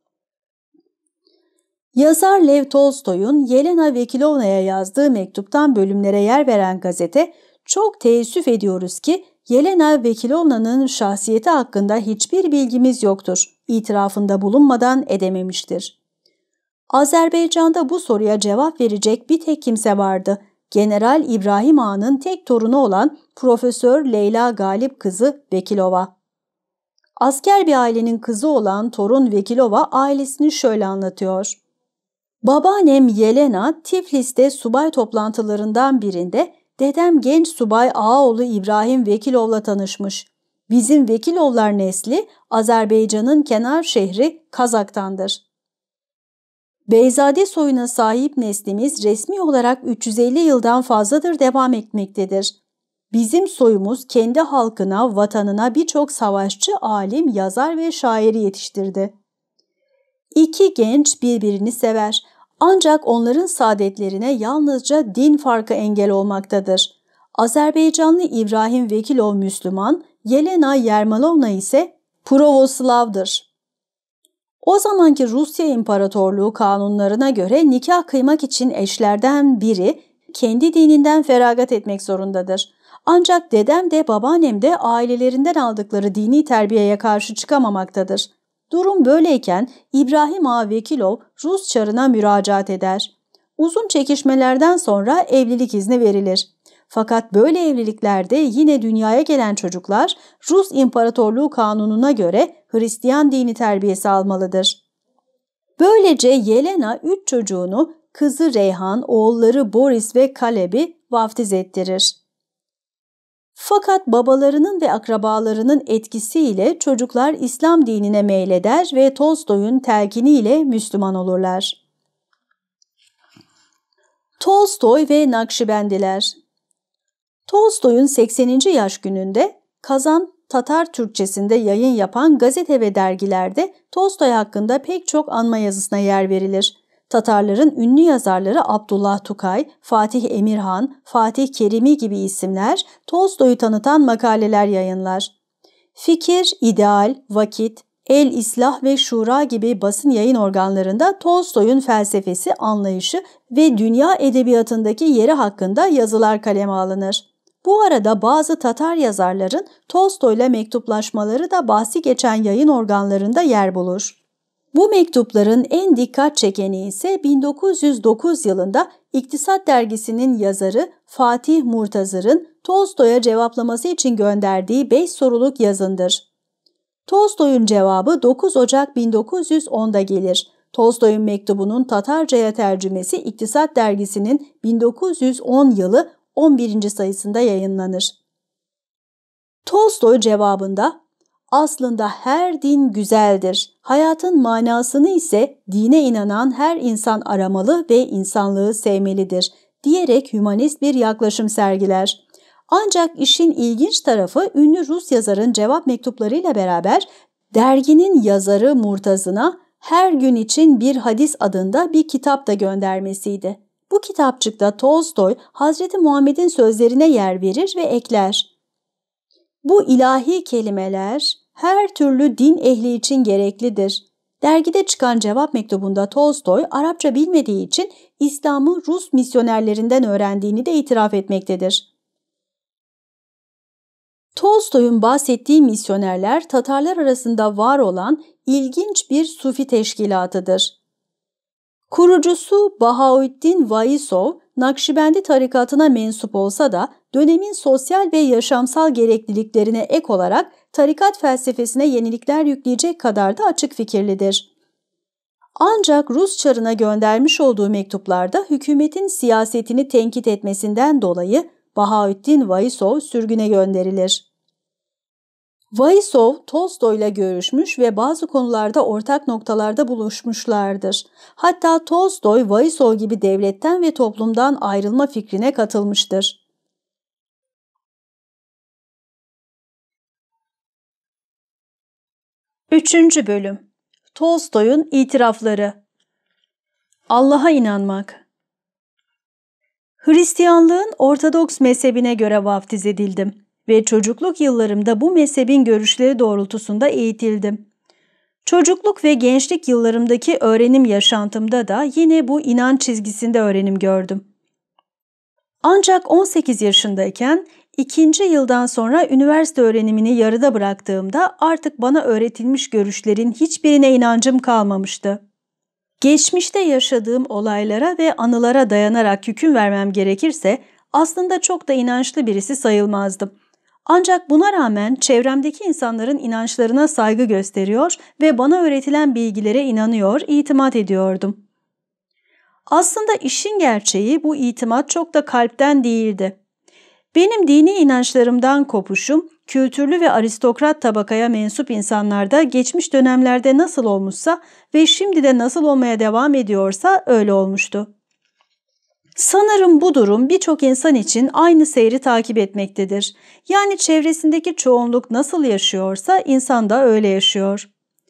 Yazar Lev Tolstoy'un Yelena Vekilovna'ya yazdığı mektuptan bölümlere yer veren gazete, "Çok teessüf ediyoruz ki Yelena Vekilovna'nın şahsiyeti hakkında hiçbir bilgimiz yoktur," itirafında bulunmadan edememiştir. Azerbaycan'da bu soruya cevap verecek bir tek kimse vardı. General İbrahim Ağa'nın tek torunu olan Profesör Leyla Galip kızı Vekilova. Asker bir ailenin kızı olan torun Vekilova ailesini şöyle anlatıyor. "Babaannem Yelena Tiflis'te subay toplantılarından birinde dedem genç subay Ağaoğlu İbrahim Vekilov'la tanışmış. Bizim Vekilovlar nesli Azerbaycan'ın kenar şehri Kazak'tandır. Beyzade soyuna sahip neslimiz resmi olarak üç yüz elli yıldan fazladır devam etmektedir. Bizim soyumuz kendi halkına, vatanına birçok savaşçı, alim, yazar ve şairi yetiştirdi. İki genç birbirini sever. Ancak onların saadetlerine yalnızca din farkı engel olmaktadır. Azerbaycanlı İbrahim Vekilov Müslüman, Yelena Yermalovna ise Pravoslav'dır. O zamanki Rusya İmparatorluğu kanunlarına göre nikah kıymak için eşlerden biri kendi dininden feragat etmek zorundadır. Ancak dedem de babaannem de ailelerinden aldıkları dini terbiyeye karşı çıkamamaktadır. Durum böyleyken İbrahim Ağa Vekilov Rus çarına müracaat eder. Uzun çekişmelerden sonra evlilik izni verilir. Fakat böyle evliliklerde yine dünyaya gelen çocuklar Rus İmparatorluğu kanununa göre Hristiyan dini terbiyesi almalıdır. Böylece Yelena üç çocuğunu kızı Reyhan, oğulları Boris ve Kaleb'i vaftiz ettirir. Fakat babalarının ve akrabalarının etkisiyle çocuklar İslam dinine meyleder ve Tolstoy'un telkiniyle Müslüman olurlar. Tolstoy ve Nakşibendiler. Tolstoy'un sekseninci yaş gününde Kazan Tatar Türkçesinde yayın yapan gazete ve dergilerde Tolstoy hakkında pek çok anma yazısına yer verilir. Tatarların ünlü yazarları Abdullah Tukay, Fatih Emirhan, Fatih Kerimi gibi isimler Tolstoy'u tanıtan makaleler yayınlar. Fikir, İdeal, Vakit, El İslah ve Şura gibi basın yayın organlarında Tolstoy'un felsefesi, anlayışı ve dünya edebiyatındaki yeri hakkında yazılar kaleme alınır. Bu arada bazı Tatar yazarların Tolstoy'la mektuplaşmaları da bahsi geçen yayın organlarında yer bulur. Bu mektupların en dikkat çekeni ise bin dokuz yüz dokuz yılında İktisat Dergisi'nin yazarı Fatih Murtazır'ın Tolstoy'a cevaplaması için gönderdiği beş soruluk yazındır. Tolstoy'un cevabı dokuz Ocak bin dokuz yüz onda gelir. Tolstoy'un mektubunun Tatarca'ya tercümesi İktisat Dergisi'nin bin dokuz yüz on yılı on birinci sayısında yayınlanır. Tolstoy cevabında, "Aslında her din güzeldir. Hayatın manasını ise dine inanan her insan aramalı ve insanlığı sevmelidir," diyerek hümanist bir yaklaşım sergiler. Ancak işin ilginç tarafı ünlü Rus yazarın cevap mektuplarıyla beraber derginin yazarı Murtaz'ına Her Gün için Bir Hadis adında bir kitap da göndermesiydi. Bu kitapçıkta Tolstoy, Hazreti Muhammed'in sözlerine yer verir ve ekler. "Bu ilahi kelimeler her türlü din ehli için gereklidir." Dergide çıkan cevap mektubunda Tolstoy, Arapça bilmediği için İslam'ı Rus misyonerlerinden öğrendiğini de itiraf etmektedir. Tolstoy'un bahsettiği misyonerler Tatarlar arasında var olan ilginç bir Sufi teşkilatıdır. Kurucusu Bahaüddin Vaisov, Nakşibendi tarikatına mensup olsa da dönemin sosyal ve yaşamsal gerekliliklerine ek olarak tarikat felsefesine yenilikler yükleyecek kadar da açık fikirlidir. Ancak Rus çarına göndermiş olduğu mektuplarda hükümetin siyasetini tenkit etmesinden dolayı Bahaüddin Vaisov sürgüne gönderilir. Vaisov, Tolstoy'la görüşmüş ve bazı konularda ortak noktalarda buluşmuşlardır. Hatta Tolstoy, Vaisov gibi devletten ve toplumdan ayrılma fikrine katılmıştır. Üçüncü bölüm. Tolstoy'un itirafları. Allah'a inanmak. Hristiyanlığın Ortodoks mezhebine göre vaftiz edildim ve çocukluk yıllarımda bu mezhebin görüşleri doğrultusunda eğitildim. Çocukluk ve gençlik yıllarımdaki öğrenim yaşantımda da yine bu inanç çizgisinde öğrenim gördüm. Ancak on sekiz yaşındayken ikinci yıldan sonra üniversite öğrenimini yarıda bıraktığımda artık bana öğretilmiş görüşlerin hiçbirine inancım kalmamıştı. Geçmişte yaşadığım olaylara ve anılara dayanarak hüküm vermem gerekirse aslında çok da inançlı birisi sayılmazdım. Ancak buna rağmen çevremdeki insanların inançlarına saygı gösteriyor ve bana öğretilen bilgilere inanıyor, itimat ediyordum. Aslında işin gerçeği bu itimat çok da kalpten değildi. Benim dini inançlarımdan kopuşum, kültürlü ve aristokrat tabakaya mensup insanlarda geçmiş dönemlerde nasıl olmuşsa ve şimdi de nasıl olmaya devam ediyorsa öyle olmuştu. Sanırım bu durum birçok insan için aynı seyri takip etmektedir. Yani çevresindeki çoğunluk nasıl yaşıyorsa insan da öyle yaşıyor.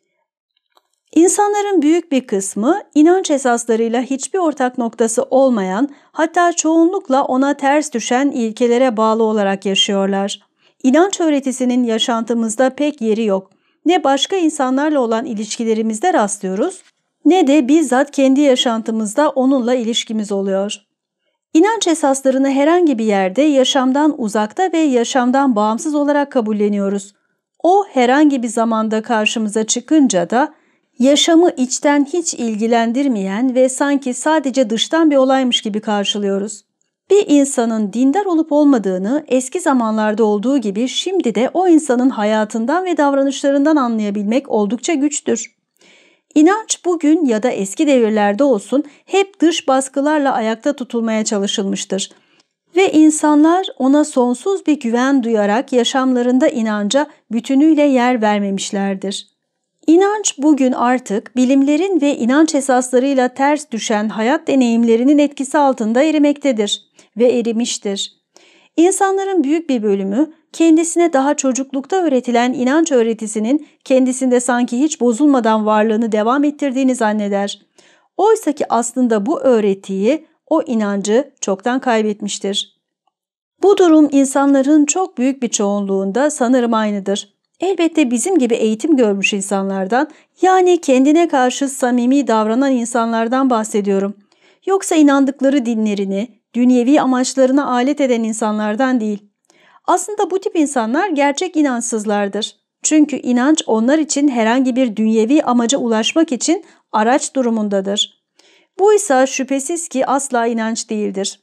İnsanların büyük bir kısmı inanç esaslarıyla hiçbir ortak noktası olmayan, hatta çoğunlukla ona ters düşen ilkelere bağlı olarak yaşıyorlar. İnanç öğretisinin yaşantımızda pek yeri yok. Ne başka insanlarla olan ilişkilerimizde rastlıyoruz, ne de bizzat kendi yaşantımızda onunla ilişkimiz oluyor. İnanç esaslarını herhangi bir yerde yaşamdan uzakta ve yaşamdan bağımsız olarak kabulleniyoruz. O herhangi bir zamanda karşımıza çıkınca da yaşamı içten hiç ilgilendirmeyen ve sanki sadece dıştan bir olaymış gibi karşılıyoruz. Bir insanın dindar olup olmadığını eski zamanlarda olduğu gibi şimdi de o insanın hayatından ve davranışlarından anlayabilmek oldukça güçtür. İnanç bugün ya da eski devirlerde olsun hep dış baskılarla ayakta tutulmaya çalışılmıştır. Ve insanlar ona sonsuz bir güven duyarak yaşamlarında inanca bütünüyle yer vermemişlerdir. İnanç bugün artık bilimlerin ve inanç esaslarıyla ters düşen hayat deneyimlerinin etkisi altında erimektedir ve erimiştir. İnsanların büyük bir bölümü kendisine daha çocuklukta öğretilen inanç öğretisinin kendisinde sanki hiç bozulmadan varlığını devam ettirdiğini zanneder. Oysa ki aslında bu öğretiyi, o inancı çoktan kaybetmiştir. Bu durum insanların çok büyük bir çoğunluğunda sanırım aynıdır. Elbette bizim gibi eğitim görmüş insanlardan, yani kendine karşı samimi davranan insanlardan bahsediyorum. Yoksa inandıkları dinlerini, dünyevi amaçlarına alet eden insanlardan değil. Aslında bu tip insanlar gerçek inançsızlardır. Çünkü inanç onlar için herhangi bir dünyevi amaca ulaşmak için araç durumundadır. Bu ise şüphesiz ki asla inanç değildir.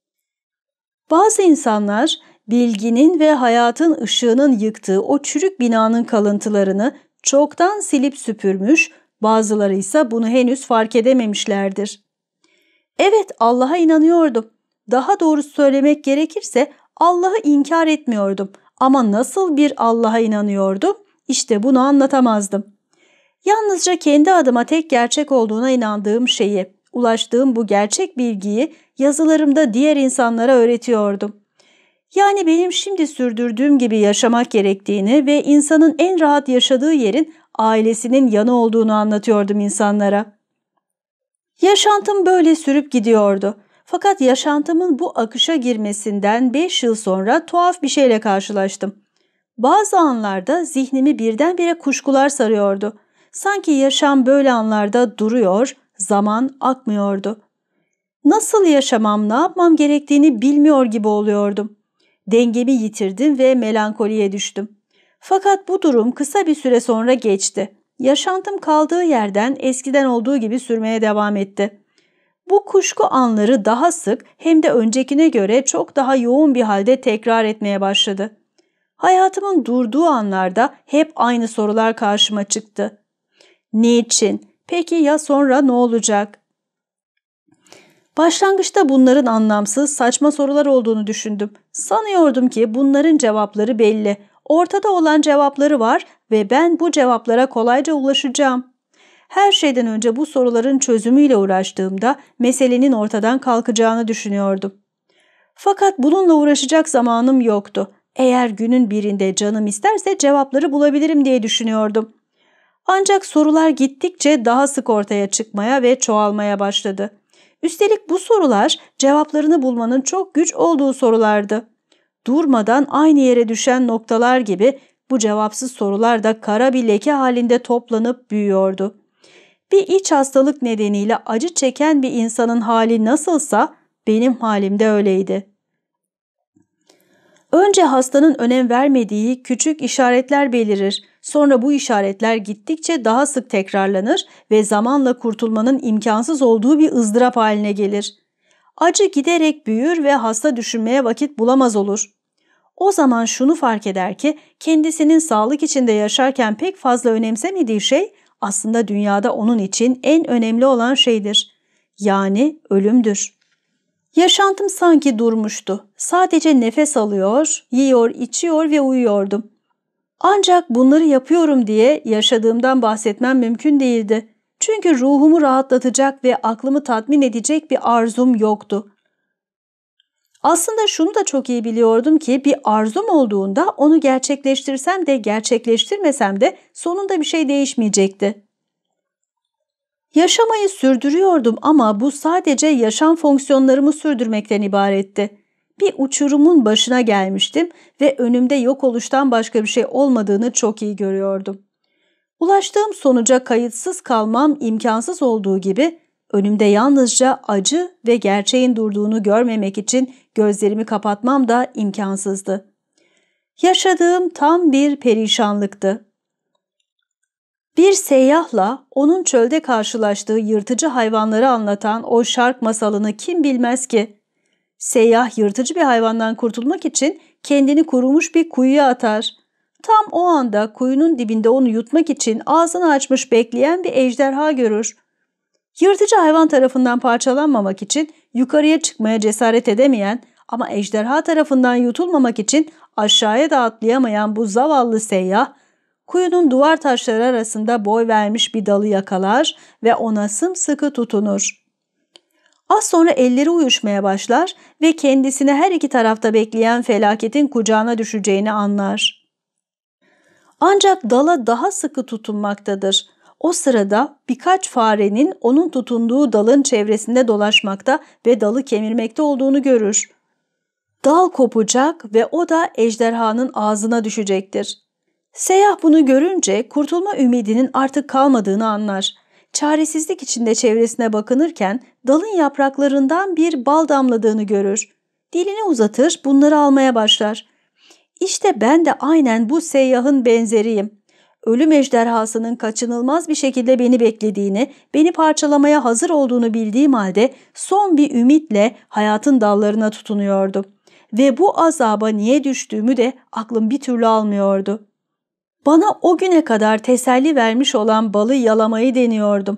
Bazı insanlar bilginin ve hayatın ışığının yıktığı o çürük binanın kalıntılarını çoktan silip süpürmüş, bazıları ise bunu henüz fark edememişlerdir. Evet, Allah'a inanıyordum. Daha doğrusu söylemek gerekirse Allah'ı inkar etmiyordum. Ama nasıl bir Allah'a inanıyordum? İşte bunu anlatamazdım. Yalnızca kendi adıma tek gerçek olduğuna inandığım şeyi, ulaştığım bu gerçek bilgiyi yazılarımda diğer insanlara öğretiyordum. Yani benim şimdi sürdürdüğüm gibi yaşamak gerektiğini ve insanın en rahat yaşadığı yerin ailesinin yanı olduğunu anlatıyordum insanlara. Yaşantım böyle sürüp gidiyordu. Fakat yaşantımın bu akışa girmesinden beş yıl sonra tuhaf bir şeyle karşılaştım. Bazı anlarda zihnimi birdenbire kuşkular sarıyordu. Sanki yaşam böyle anlarda duruyor, zaman akmıyordu. Nasıl yaşamam, ne yapmam gerektiğini bilmiyor gibi oluyordum. Dengemi yitirdim ve melankoliye düştüm. Fakat bu durum kısa bir süre sonra geçti. Yaşantım kaldığı yerden eskiden olduğu gibi sürmeye devam etti. Bu kuşku anları daha sık hem de öncekine göre çok daha yoğun bir halde tekrar etmeye başladı. Hayatımın durduğu anlarda hep aynı sorular karşıma çıktı. Niçin? Peki ya sonra ne olacak? Başlangıçta bunların anlamsız, saçma sorular olduğunu düşündüm. Sanıyordum ki bunların cevapları belli. Ortada olan cevapları var ve ben bu cevaplara kolayca ulaşacağım. Her şeyden önce bu soruların çözümüyle uğraştığımda meselenin ortadan kalkacağını düşünüyordum. Fakat bununla uğraşacak zamanım yoktu. Eğer günün birinde canım isterse cevapları bulabilirim diye düşünüyordum. Ancak sorular gittikçe daha sık ortaya çıkmaya ve çoğalmaya başladı. Üstelik bu sorular cevaplarını bulmanın çok güç olduğu sorulardı. Durmadan aynı yere düşen noktalar gibi bu cevapsız sorular da kara bir leke halinde toplanıp büyüyordu. Bir iç hastalık nedeniyle acı çeken bir insanın hali nasılsa benim halim de öyleydi. Önce hastanın önem vermediği küçük işaretler belirir. Sonra bu işaretler gittikçe daha sık tekrarlanır ve zamanla kurtulmanın imkansız olduğu bir ızdırap haline gelir. Acı giderek büyür ve hasta düşünmeye vakit bulamaz olur. O zaman şunu fark eder ki kendisinin sağlık içinde yaşarken pek fazla önemsemediği şey aslında dünyada onun için en önemli olan şeydir. Yani ölümdür. Yaşantım sanki durmuştu. Sadece nefes alıyor, yiyor, içiyor ve uyuyordum. Ancak bunları yapıyorum diye yaşadığımdan bahsetmem mümkün değildi. Çünkü ruhumu rahatlatacak ve aklımı tatmin edecek bir arzum yoktu. Aslında şunu da çok iyi biliyordum ki bir arzum olduğunda onu gerçekleştirsem de gerçekleştirmesem de sonunda bir şey değişmeyecekti. Yaşamayı sürdürüyordum ama bu sadece yaşam fonksiyonlarımı sürdürmekten ibaretti. Bir uçurumun başına gelmiştim ve önümde yok oluştan başka bir şey olmadığını çok iyi görüyordum. Ulaştığım sonuca kayıtsız kalmam imkansız olduğu gibi önümde yalnızca acı ve gerçeğin durduğunu görmemek için gözlerimi kapatmam da imkansızdı. Yaşadığım tam bir perişanlıktı. Bir seyyahla onun çölde karşılaştığı yırtıcı hayvanları anlatan o şark masalını kim bilmez ki? Seyyah yırtıcı bir hayvandan kurtulmak için kendini kurumuş bir kuyuya atar. Tam o anda kuyunun dibinde onu yutmak için ağzını açmış bekleyen bir ejderha görür. Yırtıcı hayvan tarafından parçalanmamak için yukarıya çıkmaya cesaret edemeyen ama ejderha tarafından yutulmamak için aşağıya da atlayamayan bu zavallı seyyah, kuyunun duvar taşları arasında boy vermiş bir dalı yakalar ve ona sımsıkı tutunur. Az sonra elleri uyuşmaya başlar ve kendisini her iki tarafta bekleyen felaketin kucağına düşeceğini anlar. Ancak dala daha sıkı tutunmaktadır. O sırada birkaç farenin onun tutunduğu dalın çevresinde dolaşmakta ve dalı kemirmekte olduğunu görür. Dal kopacak ve o da ejderhanın ağzına düşecektir. Seyyah bunu görünce kurtulma ümidinin artık kalmadığını anlar. Çaresizlik içinde çevresine bakınırken dalın yapraklarından bir bal damladığını görür. Dilini uzatır, bunları almaya başlar. İşte ben de aynen bu seyyahın benzeriyim. Ölüm ejderhasının kaçınılmaz bir şekilde beni beklediğini, beni parçalamaya hazır olduğunu bildiğim halde son bir ümitle hayatın dallarına tutunuyordum. Ve bu azaba niye düştüğümü de aklım bir türlü almıyordu. Bana o güne kadar teselli vermiş olan balı yalamayı deniyordum.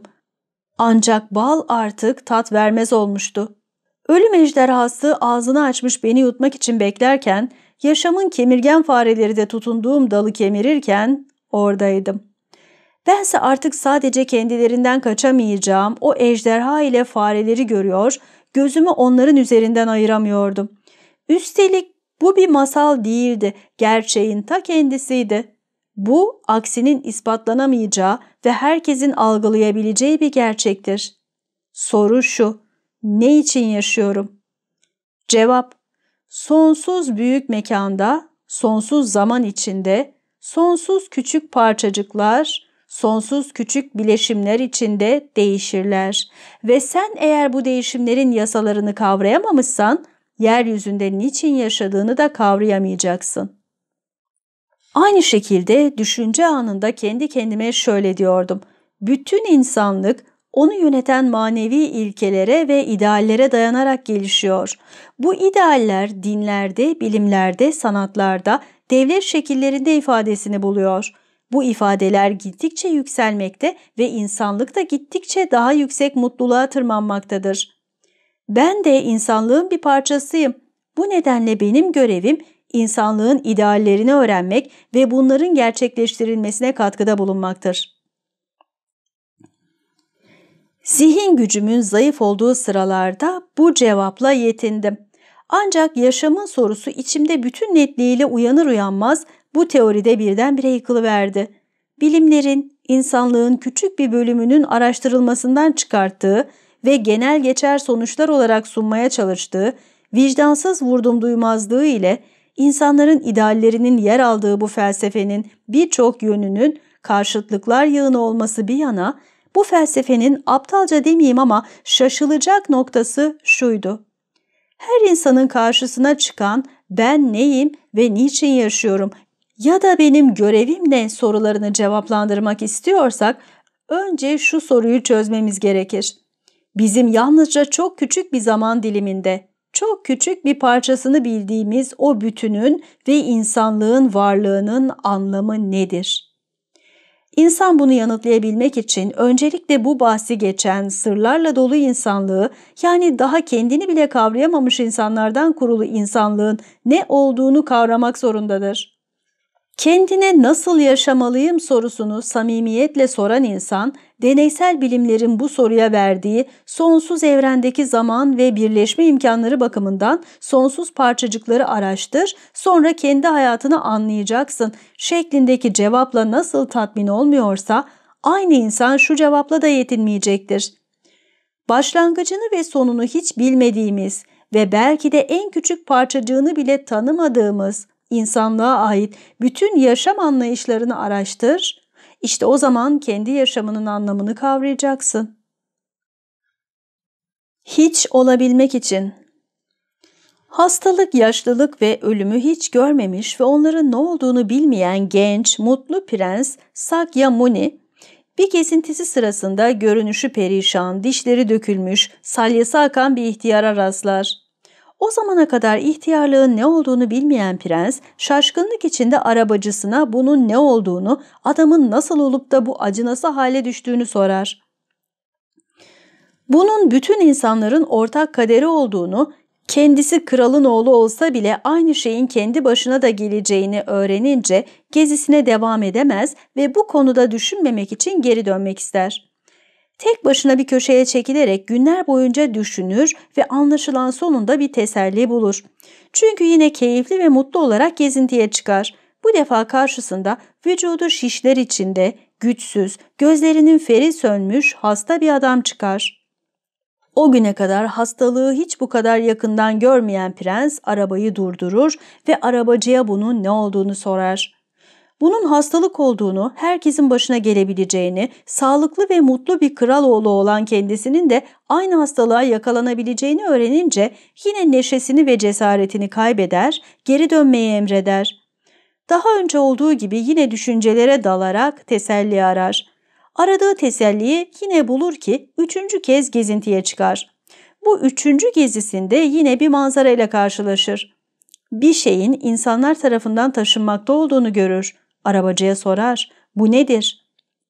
Ancak bal artık tat vermez olmuştu. Ölüm ejderhası ağzını açmış beni yutmak için beklerken, yaşamın kemirgen fareleri de tutunduğum dalı kemirirken oradaydım. Bense artık sadece kendilerinden kaçamayacağım o ejderha ile fareleri görüyor, gözümü onların üzerinden ayıramıyordum. Üstelik bu bir masal değildi, gerçeğin ta kendisiydi. Bu, aksinin ispatlanamayacağı ve herkesin algılayabileceği bir gerçektir. Soru şu, ne için yaşıyorum? Cevap, sonsuz büyük mekanda, sonsuz zaman içinde, sonsuz küçük parçacıklar, sonsuz küçük bileşimler içinde değişirler. Ve sen eğer bu değişimlerin yasalarını kavrayamamışsan, yeryüzünde niçin yaşadığını da kavrayamayacaksın. Aynı şekilde düşünce anında kendi kendime şöyle diyordum. Bütün insanlık onu yöneten manevi ilkelere ve ideallere dayanarak gelişiyor. Bu idealler dinlerde, bilimlerde, sanatlarda, devlet şekillerinde ifadesini buluyor. Bu ifadeler gittikçe yükselmekte ve insanlık da gittikçe daha yüksek mutluluğa tırmanmaktadır. Ben de insanlığın bir parçasıyım. Bu nedenle benim görevim insanlığın ideallerini öğrenmek ve bunların gerçekleştirilmesine katkıda bulunmaktır. Zihin gücümün zayıf olduğu sıralarda bu cevapla yetindim. Ancak yaşamın sorusu içimde bütün netliğiyle uyanır uyanmaz bu teoride birdenbire yıkılıverdi. Bilimlerin, insanlığın küçük bir bölümünün araştırılmasından çıkarttığı ve genel geçer sonuçlar olarak sunmaya çalıştığı vicdansız vurdumduymazlığı ile insanların ideallerinin yer aldığı bu felsefenin birçok yönünün karşıtlıklar yığını olması bir yana, bu felsefenin aptalca demeyeyim ama şaşılacak noktası şuydu. Her insanın karşısına çıkan ben neyim ve niçin yaşıyorum ya da benim görevim ne sorularını cevaplandırmak istiyorsak önce şu soruyu çözmemiz gerekir. Bizim yalnızca çok küçük bir zaman diliminde, çok küçük bir parçasını bildiğimiz o bütünün ve insanlığın varlığının anlamı nedir? İnsan bunu yanıtlayabilmek için öncelikle bu bahsi geçen sırlarla dolu insanlığı, yani daha kendini bile kavrayamamış insanlardan kurulu insanlığın ne olduğunu kavramak zorundadır. Kendine nasıl yaşamalıyım sorusunu samimiyetle soran insan, deneysel bilimlerin bu soruya verdiği sonsuz evrendeki zaman ve birleşme imkanları bakımından sonsuz parçacıkları araştır, sonra kendi hayatını anlayacaksın şeklindeki cevapla nasıl tatmin olmuyorsa, aynı insan şu cevapla da yetinmeyecektir. Başlangıcını ve sonunu hiç bilmediğimiz ve belki de en küçük parçacığını bile tanımadığımız İnsanlığa ait bütün yaşam anlayışlarını araştır, işte o zaman kendi yaşamının anlamını kavrayacaksın. Hiç olabilmek için. Hastalık, yaşlılık ve ölümü hiç görmemiş ve onların ne olduğunu bilmeyen genç, mutlu prens Sakyamuni, bir gezintisi sırasında görünüşü perişan, dişleri dökülmüş, salyası akan bir ihtiyara rastlar. O zamana kadar ihtiyarlığın ne olduğunu bilmeyen prens, şaşkınlık içinde arabacısına bunun ne olduğunu, adamın nasıl olup da bu acınası hale düştüğünü sorar. Bunun bütün insanların ortak kaderi olduğunu, kendisi kralın oğlu olsa bile aynı şeyin kendi başına da geleceğini öğrenince gezisine devam edemez ve bu konuda düşünmemek için geri dönmek ister. Tek başına bir köşeye çekilerek günler boyunca düşünür ve anlaşılan sonunda bir teselli bulur. Çünkü yine keyifli ve mutlu olarak gezintiye çıkar. Bu defa karşısında vücudu şişler içinde, güçsüz, gözlerinin feri sönmüş hasta bir adam çıkar. O güne kadar hastalığı hiç bu kadar yakından görmeyen prens arabayı durdurur ve arabacıya bunun ne olduğunu sorar. Bunun hastalık olduğunu, herkesin başına gelebileceğini, sağlıklı ve mutlu bir kral oğlu olan kendisinin de aynı hastalığa yakalanabileceğini öğrenince yine neşesini ve cesaretini kaybeder, geri dönmeyi emreder. Daha önce olduğu gibi yine düşüncelere dalarak teselli arar. Aradığı teselliyi yine bulur ki üçüncü kez gezintiye çıkar. Bu üçüncü gezisinde yine bir manzara ile karşılaşır. Bir şeyin insanlar tarafından taşınmakta olduğunu görür. Arabacıya sorar, bu nedir?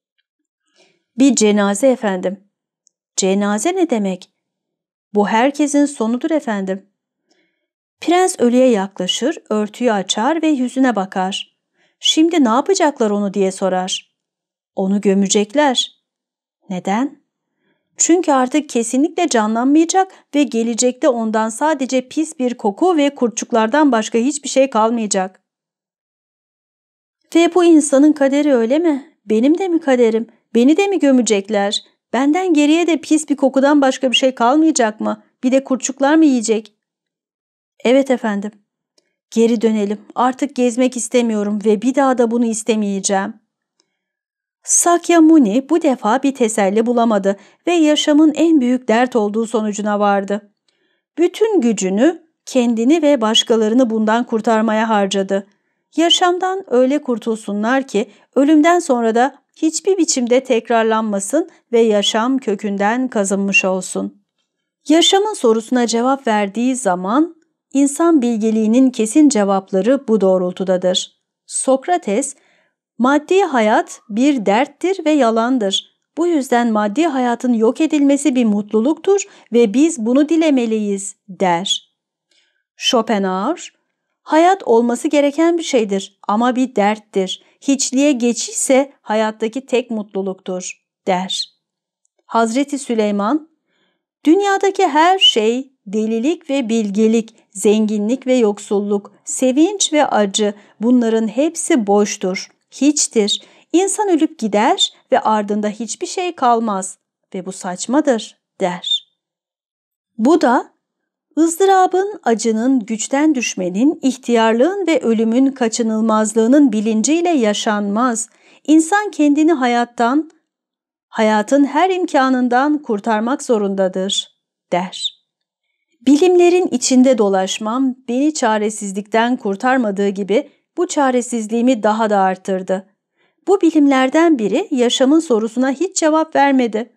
Bir cenaze efendim. Cenaze ne demek? Bu herkesin sonudur efendim. Prens ölüye yaklaşır, örtüyü açar ve yüzüne bakar. Şimdi ne yapacaklar onu diye sorar. Onu gömecekler. Neden? Çünkü artık kesinlikle canlanmayacak ve gelecekte ondan sadece pis bir koku ve kurtçuklardan başka hiçbir şey kalmayacak. Ve bu insanın kaderi öyle mi? Benim de mi kaderim? Beni de mi gömecekler? Benden geriye de pis bir kokudan başka bir şey kalmayacak mı? Bir de kurtçuklar mı yiyecek? Evet efendim. Geri dönelim. Artık gezmek istemiyorum ve bir daha da bunu istemeyeceğim. Sakyamuni bu defa bir teselli bulamadı ve yaşamın en büyük dert olduğu sonucuna vardı. Bütün gücünü kendini ve başkalarını bundan kurtarmaya harcadı. Yaşamdan öyle kurtulsunlar ki ölümden sonra da hiçbir biçimde tekrarlanmasın ve yaşam kökünden kazınmış olsun. Yaşamın sorusuna cevap verdiği zaman insan bilgeliğinin kesin cevapları bu doğrultudadır. Sokrates, maddi hayat bir derttir ve yalandır. Bu yüzden maddi hayatın yok edilmesi bir mutluluktur ve biz bunu dilemeliyiz der. Schopenhauer, hayat olması gereken bir şeydir ama bir derttir. Hiçliğe geçişse hayattaki tek mutluluktur der. Hazreti Süleyman, dünyadaki her şey, delilik ve bilgelik, zenginlik ve yoksulluk, sevinç ve acı, bunların hepsi boştur, hiçtir. İnsan ölüp gider ve ardında hiçbir şey kalmaz ve bu saçmadır der. Bu da ızdırabın, acının, güçten düşmenin, ihtiyarlığın ve ölümün kaçınılmazlığının bilinciyle yaşanmaz. İnsan kendini hayattan, hayatın her imkanından kurtarmak zorundadır der. Bilimlerin içinde dolaşmam beni çaresizlikten kurtarmadığı gibi bu çaresizliğimi daha da arttırdı. Bu bilimlerden biri yaşamın sorusuna hiç cevap vermedi.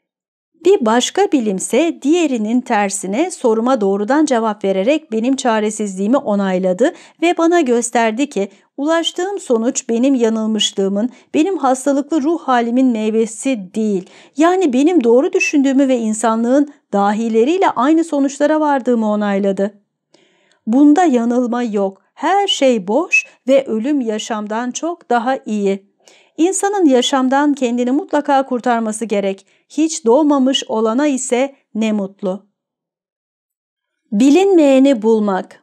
Bir başka bilimse diğerinin tersine soruma doğrudan cevap vererek benim çaresizliğimi onayladı ve bana gösterdi ki ulaştığım sonuç benim yanılmışlığımın, benim hastalıklı ruh halimin meyvesi değil. Yani benim doğru düşündüğümü ve insanlığın dahileriyle aynı sonuçlara vardığımı onayladı. Bunda yanılma yok. Her şey boş ve ölüm yaşamdan çok daha iyi. İnsanın yaşamdan kendini mutlaka kurtarması gerek. Hiç doğmamış olana ise ne mutlu. Bilinmeyeni bulmak.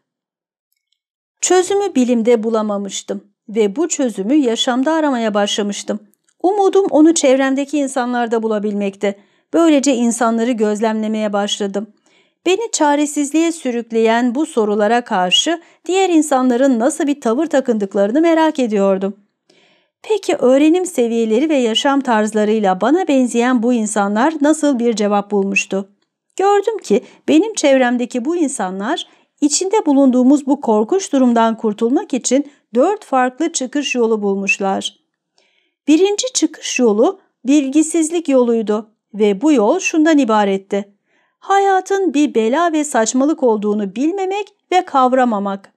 Çözümü bilimde bulamamıştım ve bu çözümü yaşamda aramaya başlamıştım. Umudum onu çevremdeki insanlarda bulabilmekti. Böylece insanları gözlemlemeye başladım. Beni çaresizliğe sürükleyen bu sorulara karşı diğer insanların nasıl bir tavır takındıklarını merak ediyordum. Peki öğrenim seviyeleri ve yaşam tarzlarıyla bana benzeyen bu insanlar nasıl bir cevap bulmuştu? Gördüm ki benim çevremdeki bu insanlar içinde bulunduğumuz bu korkunç durumdan kurtulmak için dört farklı çıkış yolu bulmuşlar. Birinci çıkış yolu bilgisizlik yoluydu ve bu yol şundan ibaretti. Hayatın bir bela ve saçmalık olduğunu bilmemek ve kavramamak.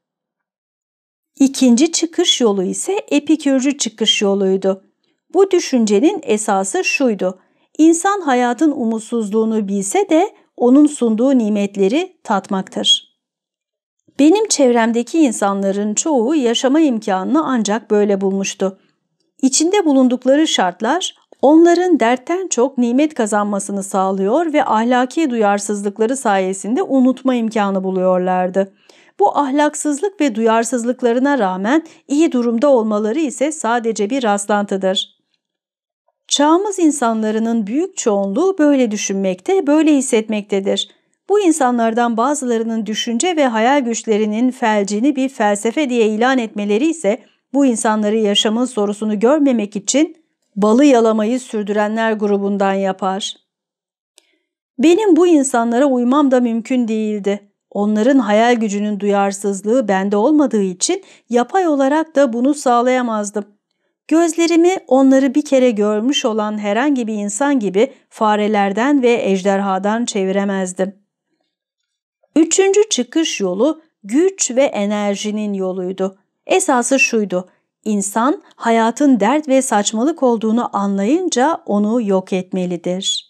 İkinci çıkış yolu ise epikürcü çıkış yoluydu. Bu düşüncenin esası şuydu: İnsan hayatın umutsuzluğunu bilse de onun sunduğu nimetleri tatmaktır. Benim çevremdeki insanların çoğu yaşama imkanını ancak böyle bulmuştu. İçinde bulundukları şartlar onların dertten çok nimet kazanmasını sağlıyor ve ahlaki duyarsızlıkları sayesinde unutma imkanı buluyorlardı. Bu ahlaksızlık ve duyarsızlıklarına rağmen iyi durumda olmaları ise sadece bir rastlantıdır. Çağımız insanlarının büyük çoğunluğu böyle düşünmekte, böyle hissetmektedir. Bu insanlardan bazılarının düşünce ve hayal güçlerinin felcini bir felsefe diye ilan etmeleri ise bu insanları yaşamın sorusunu görmemek için balı yalamayı sürdürenler grubundan yapar. Benim bu insanlara uymam da mümkün değildi. Onların hayal gücünün duyarsızlığı bende olmadığı için yapay olarak da bunu sağlayamazdım. Gözlerimi onları bir kere görmüş olan herhangi bir insan gibi farelerden ve ejderhadan çeviremezdim. Üçüncü çıkış yolu güç ve enerjinin yoluydu. Esası şuydu: İnsan hayatın dert ve saçmalık olduğunu anlayınca onu yok etmelidir.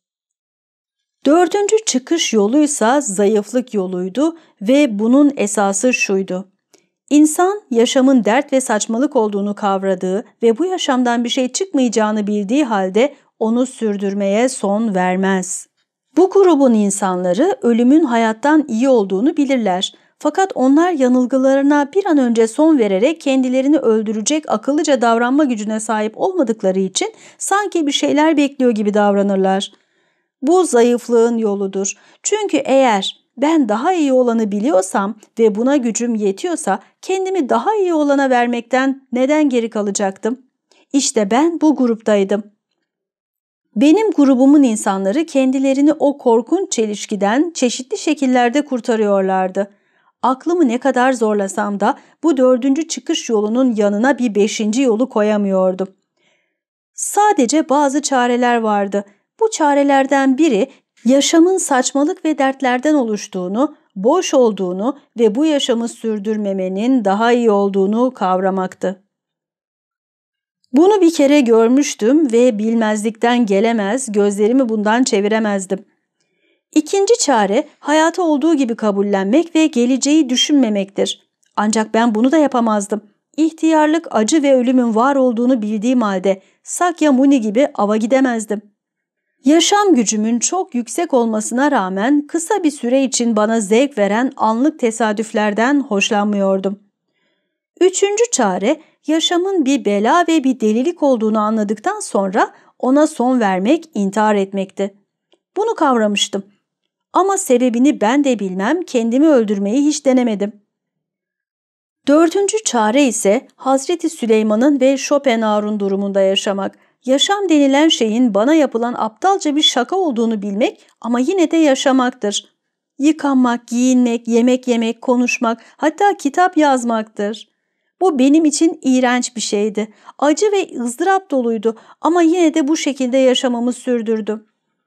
Dördüncü çıkış yoluysa zayıflık yoluydu ve bunun esası şuydu: İnsan yaşamın dert ve saçmalık olduğunu kavradığı ve bu yaşamdan bir şey çıkmayacağını bildiği halde onu sürdürmeye son vermez. Bu grubun insanları ölümün hayattan iyi olduğunu bilirler. Fakat onlar yanılgılarına bir an önce son vererek kendilerini öldürecek akıllıca davranma gücüne sahip olmadıkları için sanki bir şeyler bekliyor gibi davranırlar. Bu zayıflığın yoludur. Çünkü eğer ben daha iyi olanı biliyorsam ve buna gücüm yetiyorsa kendimi daha iyi olana vermekten neden geri kalacaktım? İşte ben bu gruptaydım. Benim grubumun insanları kendilerini o korkunç çelişkiden çeşitli şekillerde kurtarıyorlardı. Aklımı ne kadar zorlasam da bu dördüncü çıkış yolunun yanına bir beşinci yolu koyamıyordum. Sadece bazı çareler vardı. Bu çarelerden biri yaşamın saçmalık ve dertlerden oluştuğunu, boş olduğunu ve bu yaşamı sürdürmemenin daha iyi olduğunu kavramaktı. Bunu bir kere görmüştüm ve bilmezlikten gelemez, gözlerimi bundan çeviremezdim. İkinci çare hayatı olduğu gibi kabullenmek ve geleceği düşünmemektir. Ancak ben bunu da yapamazdım. İhtiyarlık, acı ve ölümün var olduğunu bildiğim halde Sakya Muni gibi ava gidemezdim. Yaşam gücümün çok yüksek olmasına rağmen kısa bir süre için bana zevk veren anlık tesadüflerden hoşlanmıyordum. Üçüncü çare, yaşamın bir bela ve bir delilik olduğunu anladıktan sonra ona son vermek, intihar etmekti. Bunu kavramıştım. Ama sebebini ben de bilmem, kendimi öldürmeyi hiç denemedim. Dördüncü çare ise Hazreti Süleyman'ın ve Schopenhauer'un durumunda yaşamak. Yaşam denilen şeyin bana yapılan aptalca bir şaka olduğunu bilmek ama yine de yaşamaktır. Yıkanmak, giyinmek, yemek yemek, konuşmak, hatta kitap yazmaktır. Bu benim için iğrenç bir şeydi. Acı ve ızdırap doluydu ama yine de bu şekilde yaşamamı sürdürdüm.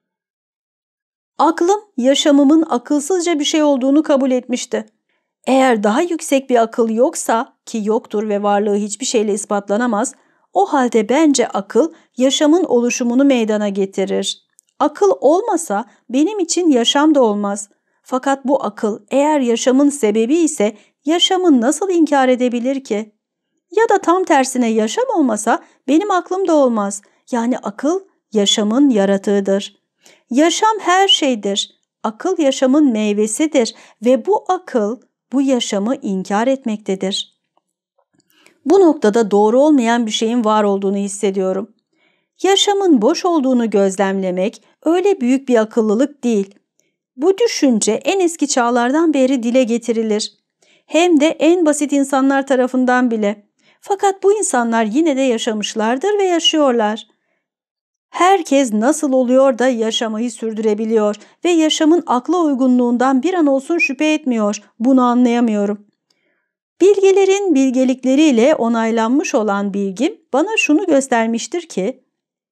Aklım yaşamımın akılsızca bir şey olduğunu kabul etmişti. Eğer daha yüksek bir akıl yoksa, ki yoktur ve varlığı hiçbir şeyle ispatlanamaz, o halde bence akıl yaşamın oluşumunu meydana getirir. Akıl olmasa benim için yaşam da olmaz. Fakat bu akıl eğer yaşamın sebebi ise yaşamı nasıl inkar edebilir ki? Ya da tam tersine yaşam olmasa benim aklım da olmaz. Yani akıl yaşamın yaratığıdır. Yaşam her şeydir. Akıl yaşamın meyvesidir ve bu akıl bu yaşamı inkar etmektedir. Bu noktada doğru olmayan bir şeyin var olduğunu hissediyorum. Yaşamın boş olduğunu gözlemlemek öyle büyük bir akıllılık değil. Bu düşünce en eski çağlardan beri dile getirilir. Hem de en basit insanlar tarafından bile. Fakat bu insanlar yine de yaşamışlardır ve yaşıyorlar. Herkes nasıl oluyor da yaşamayı sürdürebiliyor ve yaşamın akla uygunluğundan bir an olsun şüphe etmiyor, bunu anlayamıyorum. Bilgelerin bilgelikleriyle onaylanmış olan bilgim bana şunu göstermiştir ki,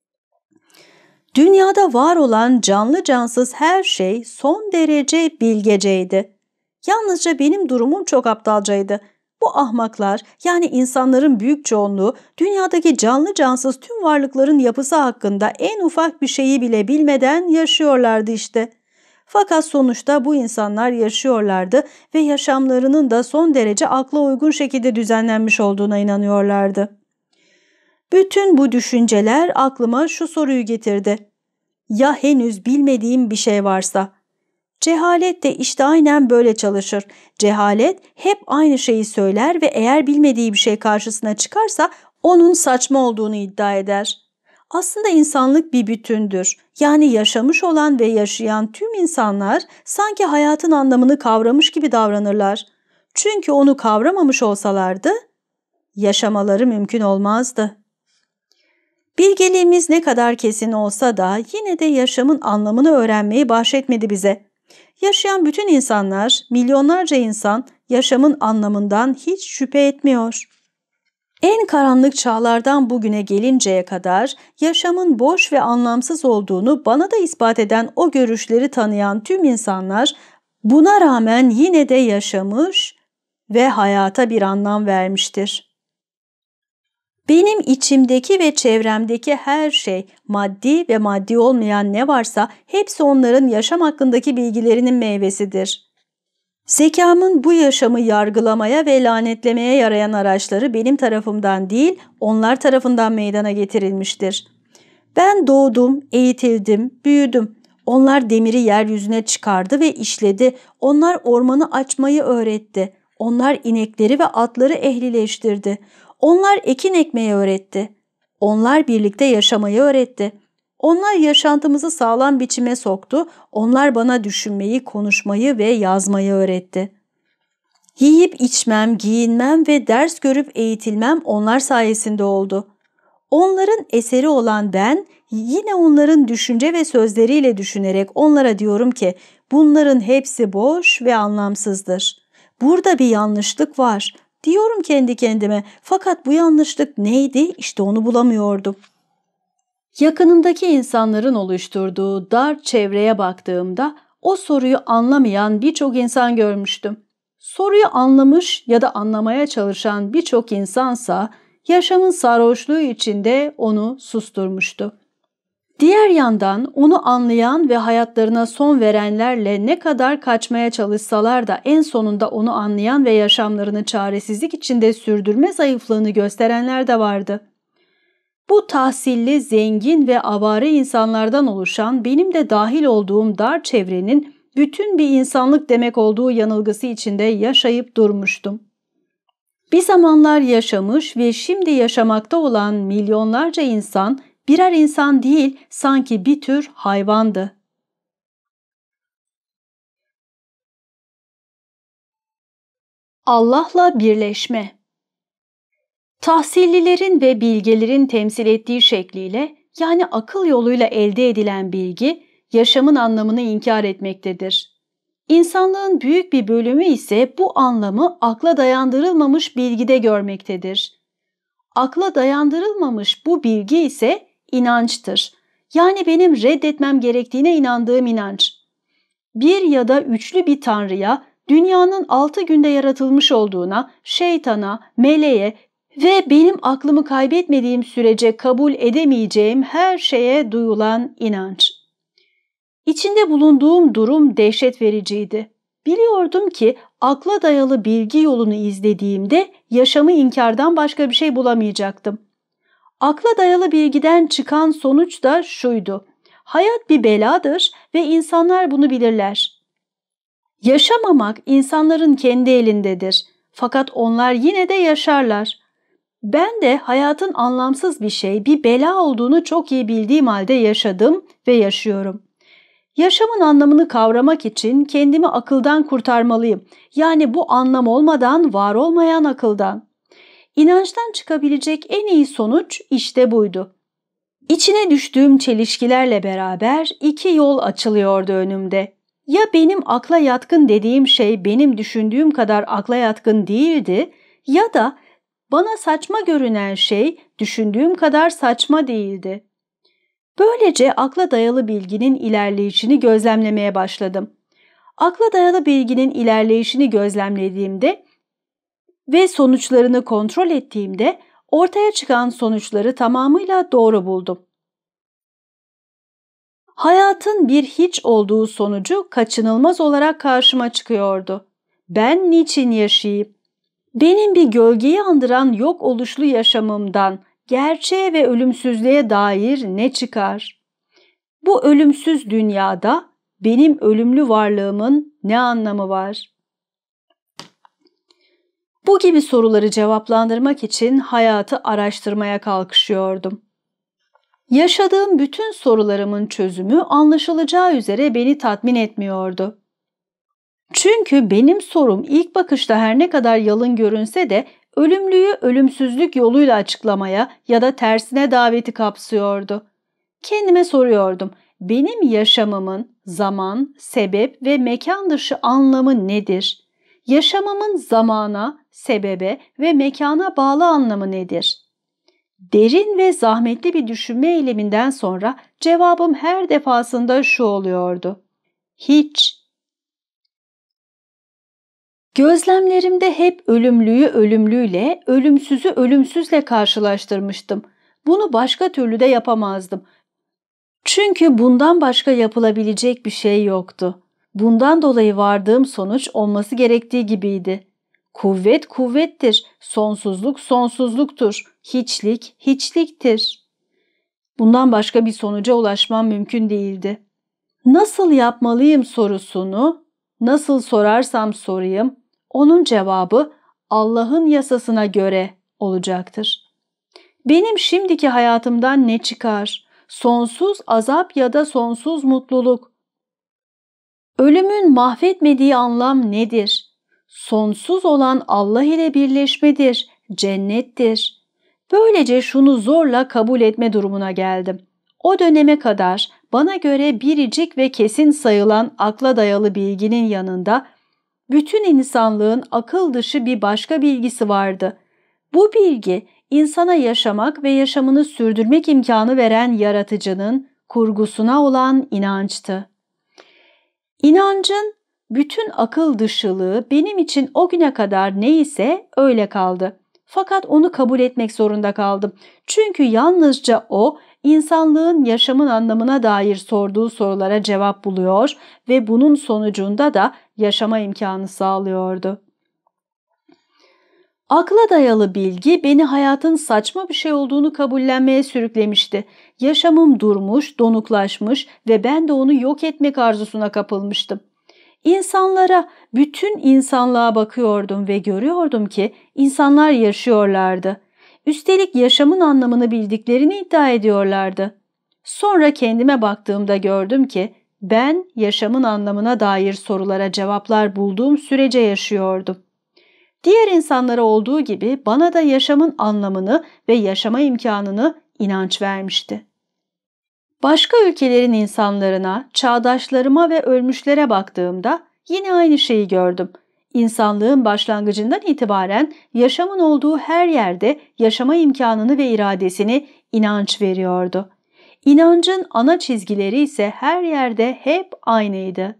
dünyada var olan canlı cansız her şey son derece bilgeceydi. Yalnızca benim durumum çok aptalcaydı. Bu ahmaklar, yani insanların büyük çoğunluğu, dünyadaki canlı cansız tüm varlıkların yapısı hakkında en ufak bir şeyi bile bilmeden yaşıyorlardı işte. Fakat sonuçta bu insanlar yaşıyorlardı ve yaşamlarının da son derece akla uygun şekilde düzenlenmiş olduğuna inanıyorlardı. Bütün bu düşünceler aklıma şu soruyu getirdi. Ya henüz bilmediğim bir şey varsa? Cehalet de işte aynen böyle çalışır. Cehalet hep aynı şeyi söyler ve eğer bilmediği bir şey karşısına çıkarsa onun saçma olduğunu iddia eder. Aslında insanlık bir bütündür. Yani yaşamış olan ve yaşayan tüm insanlar sanki hayatın anlamını kavramış gibi davranırlar. Çünkü onu kavramamış olsalardı yaşamaları mümkün olmazdı. Bilgeliğimiz ne kadar kesin olsa da yine de yaşamın anlamını öğrenmeyi bahşetmedi bize. Yaşayan bütün insanlar, milyonlarca insan yaşamın anlamından hiç şüphe etmiyor. En karanlık çağlardan bugüne gelinceye kadar yaşamın boş ve anlamsız olduğunu bana da ispat eden o görüşleri tanıyan tüm insanlar buna rağmen yine de yaşamış ve hayata bir anlam vermiştir. Benim içimdeki ve çevremdeki her şey, maddi ve maddi olmayan ne varsa hepsi onların yaşam hakkındaki bilgilerinin meyvesidir. Zekamın bu yaşamı yargılamaya ve lanetlemeye yarayan araçları benim tarafımdan değil, onlar tarafından meydana getirilmiştir. Ben doğdum, eğitildim, büyüdüm. Onlar demiri yeryüzüne çıkardı ve işledi. Onlar ormanı açmayı öğretti. Onlar inekleri ve atları ehlileştirdi. Onlar ekin ekmeyi öğretti. Onlar birlikte yaşamayı öğretti. Onlar yaşantımızı sağlam biçime soktu. Onlar bana düşünmeyi, konuşmayı ve yazmayı öğretti. Yiyip içmem, giyinmem ve ders görüp eğitilmem onlar sayesinde oldu. Onların eseri olan ben, yine onların düşünce ve sözleriyle düşünerek onlara diyorum ki bunların hepsi boş ve anlamsızdır. Burada bir yanlışlık var. Diyorum kendi kendime, fakat bu yanlışlık neydi? İşte onu bulamıyordum. Yakınımdaki insanların oluşturduğu dar çevreye baktığımda o soruyu anlamayan birçok insan görmüştüm. Soruyu anlamış ya da anlamaya çalışan birçok insansa yaşamın sarhoşluğu içinde onu susturmuştu. Diğer yandan onu anlayan ve hayatlarına son verenlerle ne kadar kaçmaya çalışsalar da en sonunda onu anlayan ve yaşamlarını çaresizlik içinde sürdürme zayıflığını gösterenler de vardı. Bu tahsilli, zengin ve avare insanlardan oluşan benim de dahil olduğum dar çevrenin bütün bir insanlık demek olduğu yanılgısı içinde yaşayıp durmuştum. Bir zamanlar yaşamış ve şimdi yaşamakta olan milyonlarca insan birer insan değil, sanki bir tür hayvandı. Allah'la birleşme. Tahsillilerin ve bilgelerin temsil ettiği şekliyle, yani akıl yoluyla elde edilen bilgi, yaşamın anlamını inkar etmektedir. İnsanlığın büyük bir bölümü ise bu anlamı akla dayandırılmamış bilgide görmektedir. Akla dayandırılmamış bu bilgi ise inançtır. Yani benim reddetmem gerektiğine inandığım inanç. Bir ya da üçlü bir tanrıya, dünyanın altı günde yaratılmış olduğuna, şeytana, meleğe ve benim aklımı kaybetmediğim sürece kabul edemeyeceğim her şeye duyulan inanç. İçinde bulunduğum durum dehşet vericiydi. Biliyordum ki akla dayalı bilgi yolunu izlediğimde yaşamı inkardan başka bir şey bulamayacaktım. Akla dayalı bilgiden çıkan sonuç da şuydu: hayat bir beladır ve insanlar bunu bilirler. Yaşamamak insanların kendi elindedir. Fakat onlar yine de yaşarlar. Ben de hayatın anlamsız bir şey, bir bela olduğunu çok iyi bildiğim halde yaşadım ve yaşıyorum. Yaşamın anlamını kavramak için kendimi akıldan kurtarmalıyım. Yani bu anlam olmadan var olmayan akıldan. İnançtan çıkabilecek en iyi sonuç işte buydu. İçine düştüğüm çelişkilerle beraber iki yol açılıyordu önümde. Ya benim akla yatkın dediğim şey benim düşündüğüm kadar akla yatkın değildi, ya da bana saçma görünen şey düşündüğüm kadar saçma değildi. Böylece akla dayalı bilginin ilerleyişini gözlemlemeye başladım. Akla dayalı bilginin ilerleyişini gözlemlediğimde ve sonuçlarını kontrol ettiğimde ortaya çıkan sonuçları tamamıyla doğru buldum. Hayatın bir hiç olduğu sonucu kaçınılmaz olarak karşıma çıkıyordu. Ben niçin yaşayayım? Benim bir gölgeyi andıran yok oluşlu yaşamımdan, gerçeğe ve ölümsüzlüğe dair ne çıkar? Bu ölümsüz dünyada benim ölümlü varlığımın ne anlamı var? Bu gibi soruları cevaplandırmak için hayatı araştırmaya kalkışıyordum. Yaşadığım bütün sorularımın çözümü anlaşılacağı üzere beni tatmin etmiyordu. Çünkü benim sorum ilk bakışta her ne kadar yalın görünse de ölümlüyü ölümsüzlük yoluyla açıklamaya ya da tersine daveti kapsıyordu. Kendime soruyordum, benim yaşamımın zaman, sebep ve mekan dışı anlamı nedir? Yaşamımın zamana, sebebe ve mekana bağlı anlamı nedir? Derin ve zahmetli bir düşünme eyleminden sonra cevabım her defasında şu oluyordu: hiç. Gözlemlerimde hep ölümlüyü ölümlüyle, ölümsüzü ölümsüzle karşılaştırmıştım. Bunu başka türlü de yapamazdım. Çünkü bundan başka yapılabilecek bir şey yoktu. Bundan dolayı vardığım sonuç olması gerektiği gibiydi. Kuvvet kuvvettir, sonsuzluk sonsuzluktur, hiçlik hiçliktir. Bundan başka bir sonuca ulaşmam mümkün değildi. Nasıl yapmalıyım sorusunu, nasıl sorarsam sorayım, onun cevabı Allah'ın yasasına göre olacaktır. Benim şimdiki hayatımdan ne çıkar? Sonsuz azap ya da sonsuz mutluluk? Ölümün mahvetmediği anlam nedir? Sonsuz olan Allah ile birleşmedir, cennettir. Böylece şunu zorla kabul etme durumuna geldim. O döneme kadar bana göre biricik ve kesin sayılan akla dayalı bilginin yanında bütün insanlığın akıl dışı bir başka bilgisi vardı. Bu bilgi insana yaşamak ve yaşamını sürdürmek imkanı veren yaratıcının kurgusuna olan inançtı. İnancın bütün akıl dışılığı benim için o güne kadar neyse öyle kaldı. Fakat onu kabul etmek zorunda kaldım. Çünkü yalnızca o, insanlığın yaşamın anlamına dair sorduğu sorulara cevap buluyor ve bunun sonucunda da yaşama imkanı sağlıyordu. Akla dayalı bilgi beni hayatın saçma bir şey olduğunu kabullenmeye sürüklemişti. Yaşamım durmuş, donuklaşmış ve ben de onu yok etmek arzusuna kapılmıştım. İnsanlara, bütün insanlığa bakıyordum ve görüyordum ki insanlar yaşıyorlardı. Üstelik yaşamın anlamını bildiklerini iddia ediyorlardı. Sonra kendime baktığımda gördüm ki ben yaşamın anlamına dair sorulara cevaplar bulduğum sürece yaşıyordum. Diğer insanlara olduğu gibi bana da yaşamın anlamını ve yaşama imkanını inanç vermişti. Başka ülkelerin insanlarına, çağdaşlarıma ve ölmüşlere baktığımda yine aynı şeyi gördüm. İnsanlığın başlangıcından itibaren yaşamın olduğu her yerde yaşama imkanını ve iradesini inanç veriyordu. İnancın ana çizgileri ise her yerde hep aynıydı.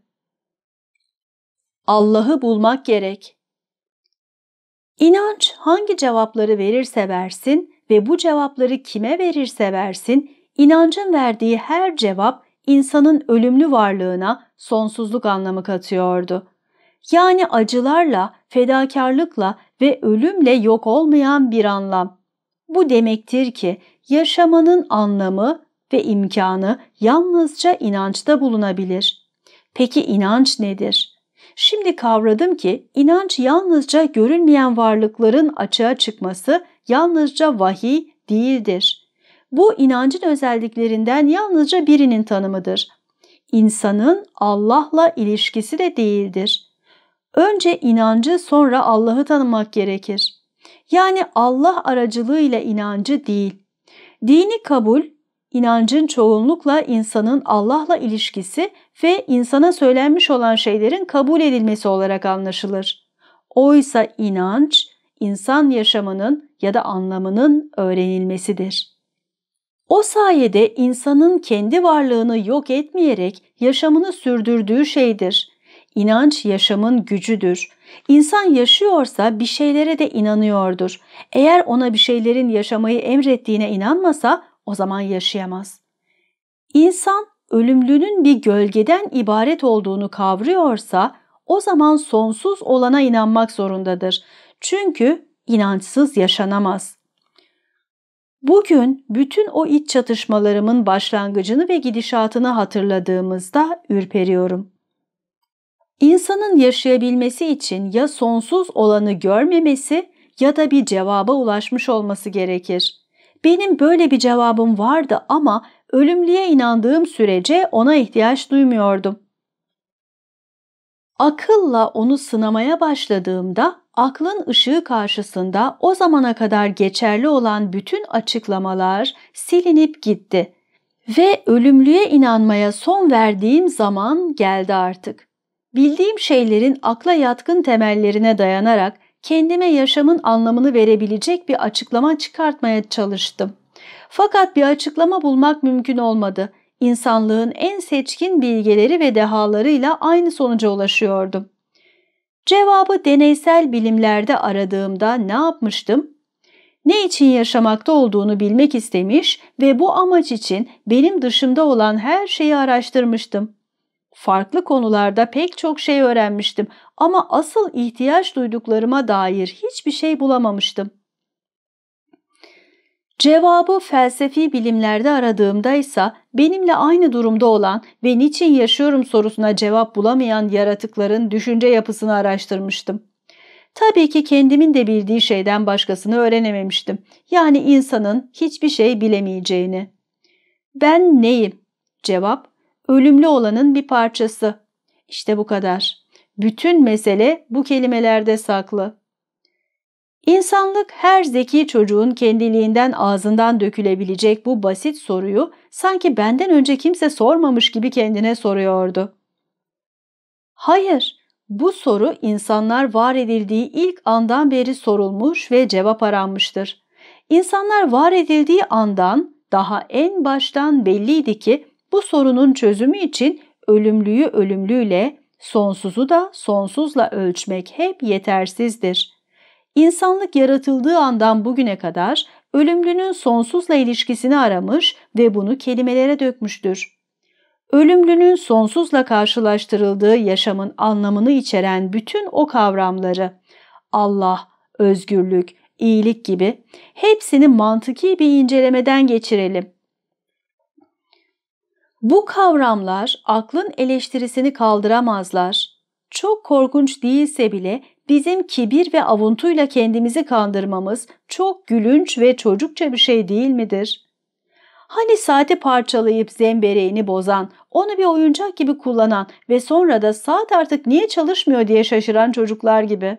Allah'ı bulmak gerek. İnanç hangi cevapları verirse versin ve bu cevapları kime verirse versin, İnancın verdiği her cevap insanın ölümlü varlığına sonsuzluk anlamı katıyordu. Yani acılarla, fedakarlıkla ve ölümle yok olmayan bir anlam. Bu demektir ki yaşamanın anlamı ve imkanı yalnızca inançta bulunabilir. Peki inanç nedir? Şimdi kavradım ki inanç yalnızca görünmeyen varlıkların açığa çıkması, yalnızca vahiy değildir. Bu inancın özelliklerinden yalnızca birinin tanımıdır. İnsanın Allah'la ilişkisi de değildir. Önce inancı, sonra Allah'ı tanımak gerekir. Yani Allah aracılığıyla inancı değil. Dini kabul, inancın çoğunlukla insanın Allah'la ilişkisi ve insana söylenmiş olan şeylerin kabul edilmesi olarak anlaşılır. Oysa inanç, insan yaşamının ya da anlamının öğrenilmesidir. O sayede insanın kendi varlığını yok etmeyerek yaşamını sürdürdüğü şeydir. İnanç yaşamın gücüdür. İnsan yaşıyorsa bir şeylere de inanıyordur. Eğer ona bir şeylerin yaşamayı emrettiğine inanmasa o zaman yaşayamaz. İnsan ölümlünün bir gölgeden ibaret olduğunu kavruyorsa o zaman sonsuz olana inanmak zorundadır. Çünkü inançsız yaşanamaz. Bugün bütün o iç çatışmalarımın başlangıcını ve gidişatını hatırladığımızda ürperiyorum. İnsanın yaşayabilmesi için ya sonsuz olanı görmemesi ya da bir cevaba ulaşmış olması gerekir. Benim böyle bir cevabım vardı ama ölümlüye inandığım sürece ona ihtiyaç duymuyordum. Akılla onu sınamaya başladığımda aklın ışığı karşısında o zamana kadar geçerli olan bütün açıklamalar silinip gitti ve ölümlüye inanmaya son verdiğim zaman geldi artık. Bildiğim şeylerin akla yatkın temellerine dayanarak kendime yaşamın anlamını verebilecek bir açıklama çıkartmaya çalıştım. Fakat bir açıklama bulmak mümkün olmadı. İnsanlığın en seçkin bilgeleri ve dehalarıyla aynı sonuca ulaşıyordum. Cevabı deneysel bilimlerde aradığımda ne yapmıştım? Ne için yaşamakta olduğunu bilmek istemiş ve bu amaç için benim dışımda olan her şeyi araştırmıştım. Farklı konularda pek çok şey öğrenmiştim ama asıl ihtiyaç duyduklarıma dair hiçbir şey bulamamıştım. Cevabı felsefi bilimlerde aradığımda ise benimle aynı durumda olan ve niçin yaşıyorum sorusuna cevap bulamayan yaratıkların düşünce yapısını araştırmıştım. Tabii ki kendimin de bildiği şeyden başkasını öğrenememiştim. Yani insanın hiçbir şey bilemeyeceğini. Ben neyim? Cevap, ölümlü olanın bir parçası. İşte bu kadar. Bütün mesele bu kelimelerde saklı. İnsanlık her zeki çocuğun kendiliğinden ağzından dökülebilecek bu basit soruyu sanki benden önce kimse sormamış gibi kendine soruyordu. Hayır, bu soru insanlar var edildiği ilk andan beri sorulmuş ve cevap aranmıştır. İnsanlar var edildiği andan daha en baştan belliydi ki bu sorunun çözümü için ölümlüyü ölümlüyle, sonsuzu da sonsuzla ölçmek hep yetersizdir. İnsanlık yaratıldığı andan bugüne kadar ölümlünün sonsuzla ilişkisini aramış ve bunu kelimelere dökmüştür. Ölümlünün sonsuzla karşılaştırıldığı yaşamın anlamını içeren bütün o kavramları, Allah, özgürlük, iyilik gibi hepsini mantıki bir incelemeden geçirelim. Bu kavramlar aklın eleştirisini kaldıramazlar. Çok korkunç değilse bile bizim kibir ve avuntuyla kendimizi kandırmamız çok gülünç ve çocukça bir şey değil midir? Hani saati parçalayıp zembereğini bozan, onu bir oyuncak gibi kullanan ve sonra da saat artık niye çalışmıyor diye şaşıran çocuklar gibi.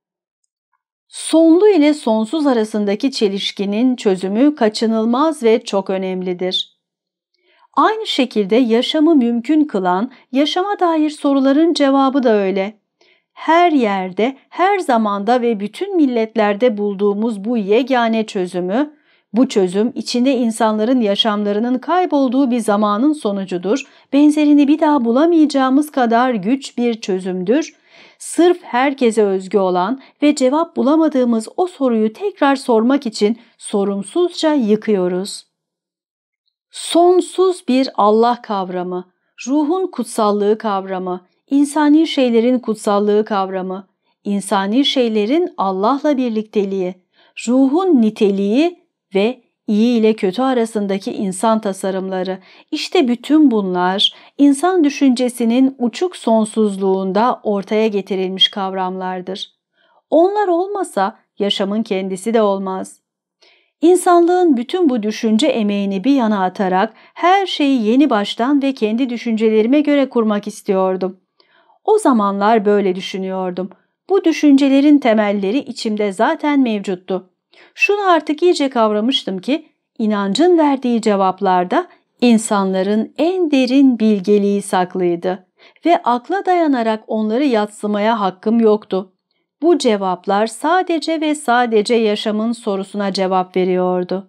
Sonlu ile sonsuz arasındaki çelişkinin çözümü kaçınılmaz ve çok önemlidir. Aynı şekilde yaşamı mümkün kılan, yaşama dair soruların cevabı da öyle. Her yerde, her zamanda ve bütün milletlerde bulduğumuz bu yegane çözümü, bu çözüm içinde insanların yaşamlarının kaybolduğu bir zamanın sonucudur, benzerini bir daha bulamayacağımız kadar güç bir çözümdür. Sırf herkese özgü olan ve cevap bulamadığımız o soruyu tekrar sormak için sorumsuzca yıkıyoruz. Sonsuz bir Allah kavramı, ruhun kutsallığı kavramı, insani şeylerin kutsallığı kavramı, insani şeylerin Allah'la birlikteliği, ruhun niteliği ve iyi ile kötü arasındaki insan tasarımları, işte bütün bunlar insan düşüncesinin uçuk sonsuzluğunda ortaya getirilmiş kavramlardır. Onlar olmasa yaşamın kendisi de olmaz. İnsanlığın bütün bu düşünce emeğini bir yana atarak her şeyi yeni baştan ve kendi düşüncelerime göre kurmak istiyordum. O zamanlar böyle düşünüyordum. Bu düşüncelerin temelleri içimde zaten mevcuttu. Şunu artık iyice kavramıştım ki, inancın verdiği cevaplarda insanların en derin bilgeliği saklıydı ve akla dayanarak onları yadsımaya hakkım yoktu. Bu cevaplar sadece ve sadece yaşamın sorusuna cevap veriyordu.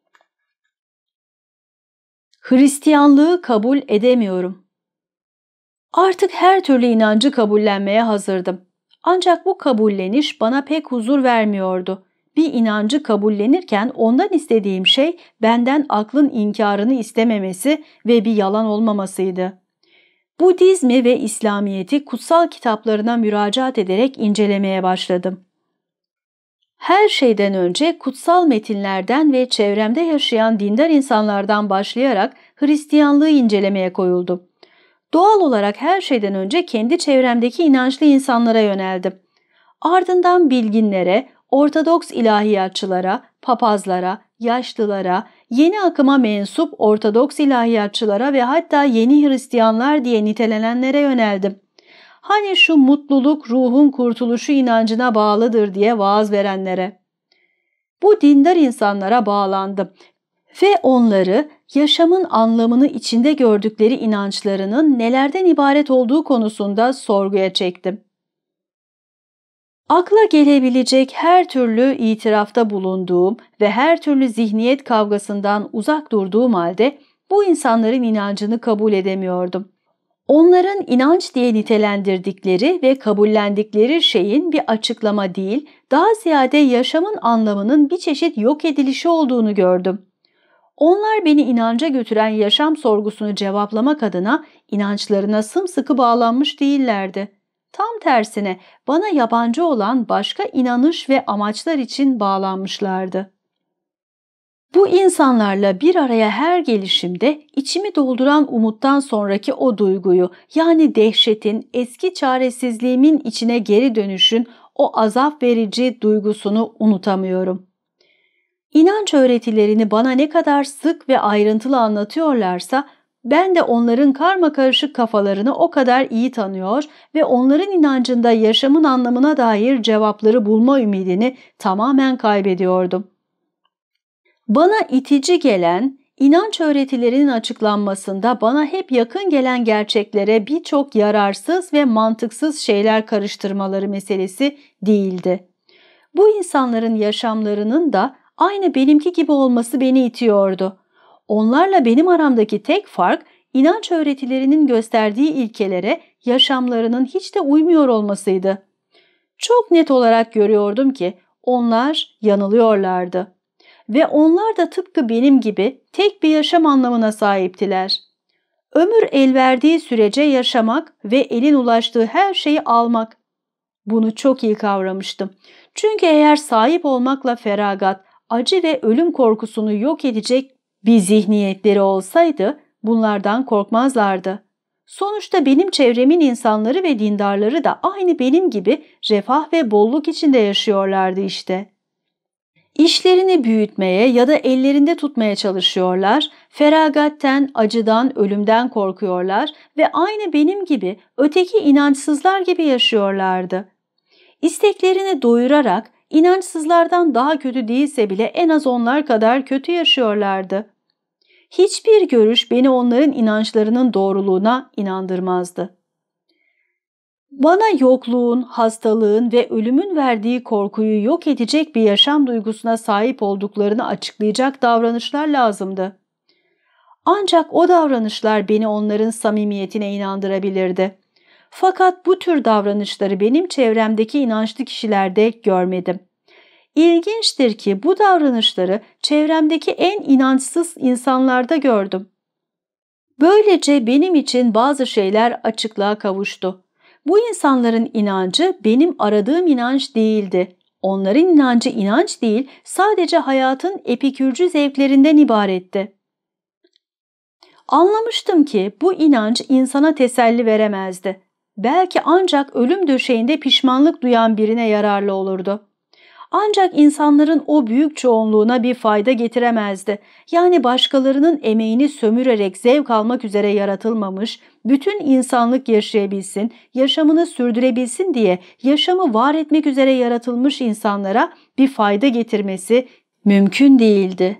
Hristiyanlığı kabul edemiyorum. Artık her türlü inancı kabullenmeye hazırdım. Ancak bu kabulleniş bana pek huzur vermiyordu. Bir inancı kabullenirken ondan istediğim şey benden aklın inkarını istememesi ve bir yalan olmamasıydı. Budizmi ve İslamiyet'i kutsal kitaplarına müracaat ederek incelemeye başladım. Her şeyden önce kutsal metinlerden ve çevremde yaşayan dindar insanlardan başlayarak Hristiyanlığı incelemeye koyuldum. Doğal olarak her şeyden önce kendi çevremdeki inançlı insanlara yöneldim. Ardından bilginlere, Ortodoks ilahiyatçılara, papazlara, yaşlılara, yeni akıma mensup Ortodoks ilahiyatçılara ve hatta yeni Hristiyanlar diye nitelenenlere yöneldim. Hani şu mutluluk ruhun kurtuluşu inancına bağlıdır diye vaaz verenlere. Bu dindar insanlara bağlandım ve onları yaşamın anlamını içinde gördükleri inançlarının nelerden ibaret olduğu konusunda sorguya çektim. Akla gelebilecek her türlü itirafta bulunduğum ve her türlü zihniyet kavgasından uzak durduğum halde bu insanların inancını kabul edemiyordum. Onların inanç diye nitelendirdikleri ve kabullendikleri şeyin bir açıklama değil, daha ziyade yaşamın anlamının bir çeşit yok edilişi olduğunu gördüm. Onlar beni inanca götüren yaşam sorgusunu cevaplamak adına inançlarına sımsıkı bağlanmış değillerdi. Tam tersine bana yabancı olan başka inanış ve amaçlar için bağlanmışlardı. Bu insanlarla bir araya her gelişimde içimi dolduran umuttan sonraki o duyguyu, yani dehşetin, eski çaresizliğimin içine geri dönüşün o azap verici duygusunu unutamıyorum. İnanç öğretilerini bana ne kadar sık ve ayrıntılı anlatıyorlarsa, ben de onların karmakarışık kafalarını o kadar iyi tanıyor ve onların inancında yaşamın anlamına dair cevapları bulma ümidini tamamen kaybediyordum. Bana itici gelen, inanç öğretilerinin açıklanmasında bana hep yakın gelen gerçeklere birçok yararsız ve mantıksız şeyler karıştırmaları meselesi değildi. Bu insanların yaşamlarının da aynı benimki gibi olması beni itiyordu. Onlarla benim aramdaki tek fark, inanç öğretilerinin gösterdiği ilkelere yaşamlarının hiç de uymuyor olmasıydı. Çok net olarak görüyordum ki onlar yanılıyorlardı. Ve onlar da tıpkı benim gibi tek bir yaşam anlamına sahiptiler. Ömür el verdiği sürece yaşamak ve elin ulaştığı her şeyi almak. Bunu çok iyi kavramıştım. Çünkü eğer sahip olmakla feragat, acı ve ölüm korkusunu yok edecek bir zihniyetleri olsaydı bunlardan korkmazlardı. Sonuçta benim çevremin insanları ve dindarları da aynı benim gibi refah ve bolluk içinde yaşıyorlardı işte. İşlerini büyütmeye ya da ellerinde tutmaya çalışıyorlar, feragatten, acıdan, ölümden korkuyorlar ve aynı benim gibi öteki inançsızlar gibi yaşıyorlardı. İsteklerini doyurarak inançsızlardan daha kötü değilse bile en az onlar kadar kötü yaşıyorlardı. Hiçbir görüş beni onların inançlarının doğruluğuna inandırmazdı. Bana yokluğun, hastalığın ve ölümün verdiği korkuyu yok edecek bir yaşam duygusuna sahip olduklarını açıklayacak davranışlar lazımdı. Ancak o davranışlar beni onların samimiyetine inandırabilirdi. Fakat bu tür davranışları benim çevremdeki inançlı kişilerde görmedim. İlginçtir ki bu davranışları çevremdeki en inançsız insanlarda gördüm. Böylece benim için bazı şeyler açıklığa kavuştu. Bu insanların inancı benim aradığım inanç değildi. Onların inancı inanç değil, sadece hayatın epikürcü zevklerinden ibaretti. Anlamıştım ki bu inanç insana teselli veremezdi. Belki ancak ölüm döşeğinde pişmanlık duyan birine yararlı olurdu. Ancak insanların o büyük çoğunluğuna bir fayda getiremezdi. Yani başkalarının emeğini sömürerek zevk almak üzere yaratılmamış, bütün insanlık yaşayabilsin, yaşamını sürdürebilsin diye yaşamı var etmek üzere yaratılmış insanlara bir fayda getirmesi mümkün değildi.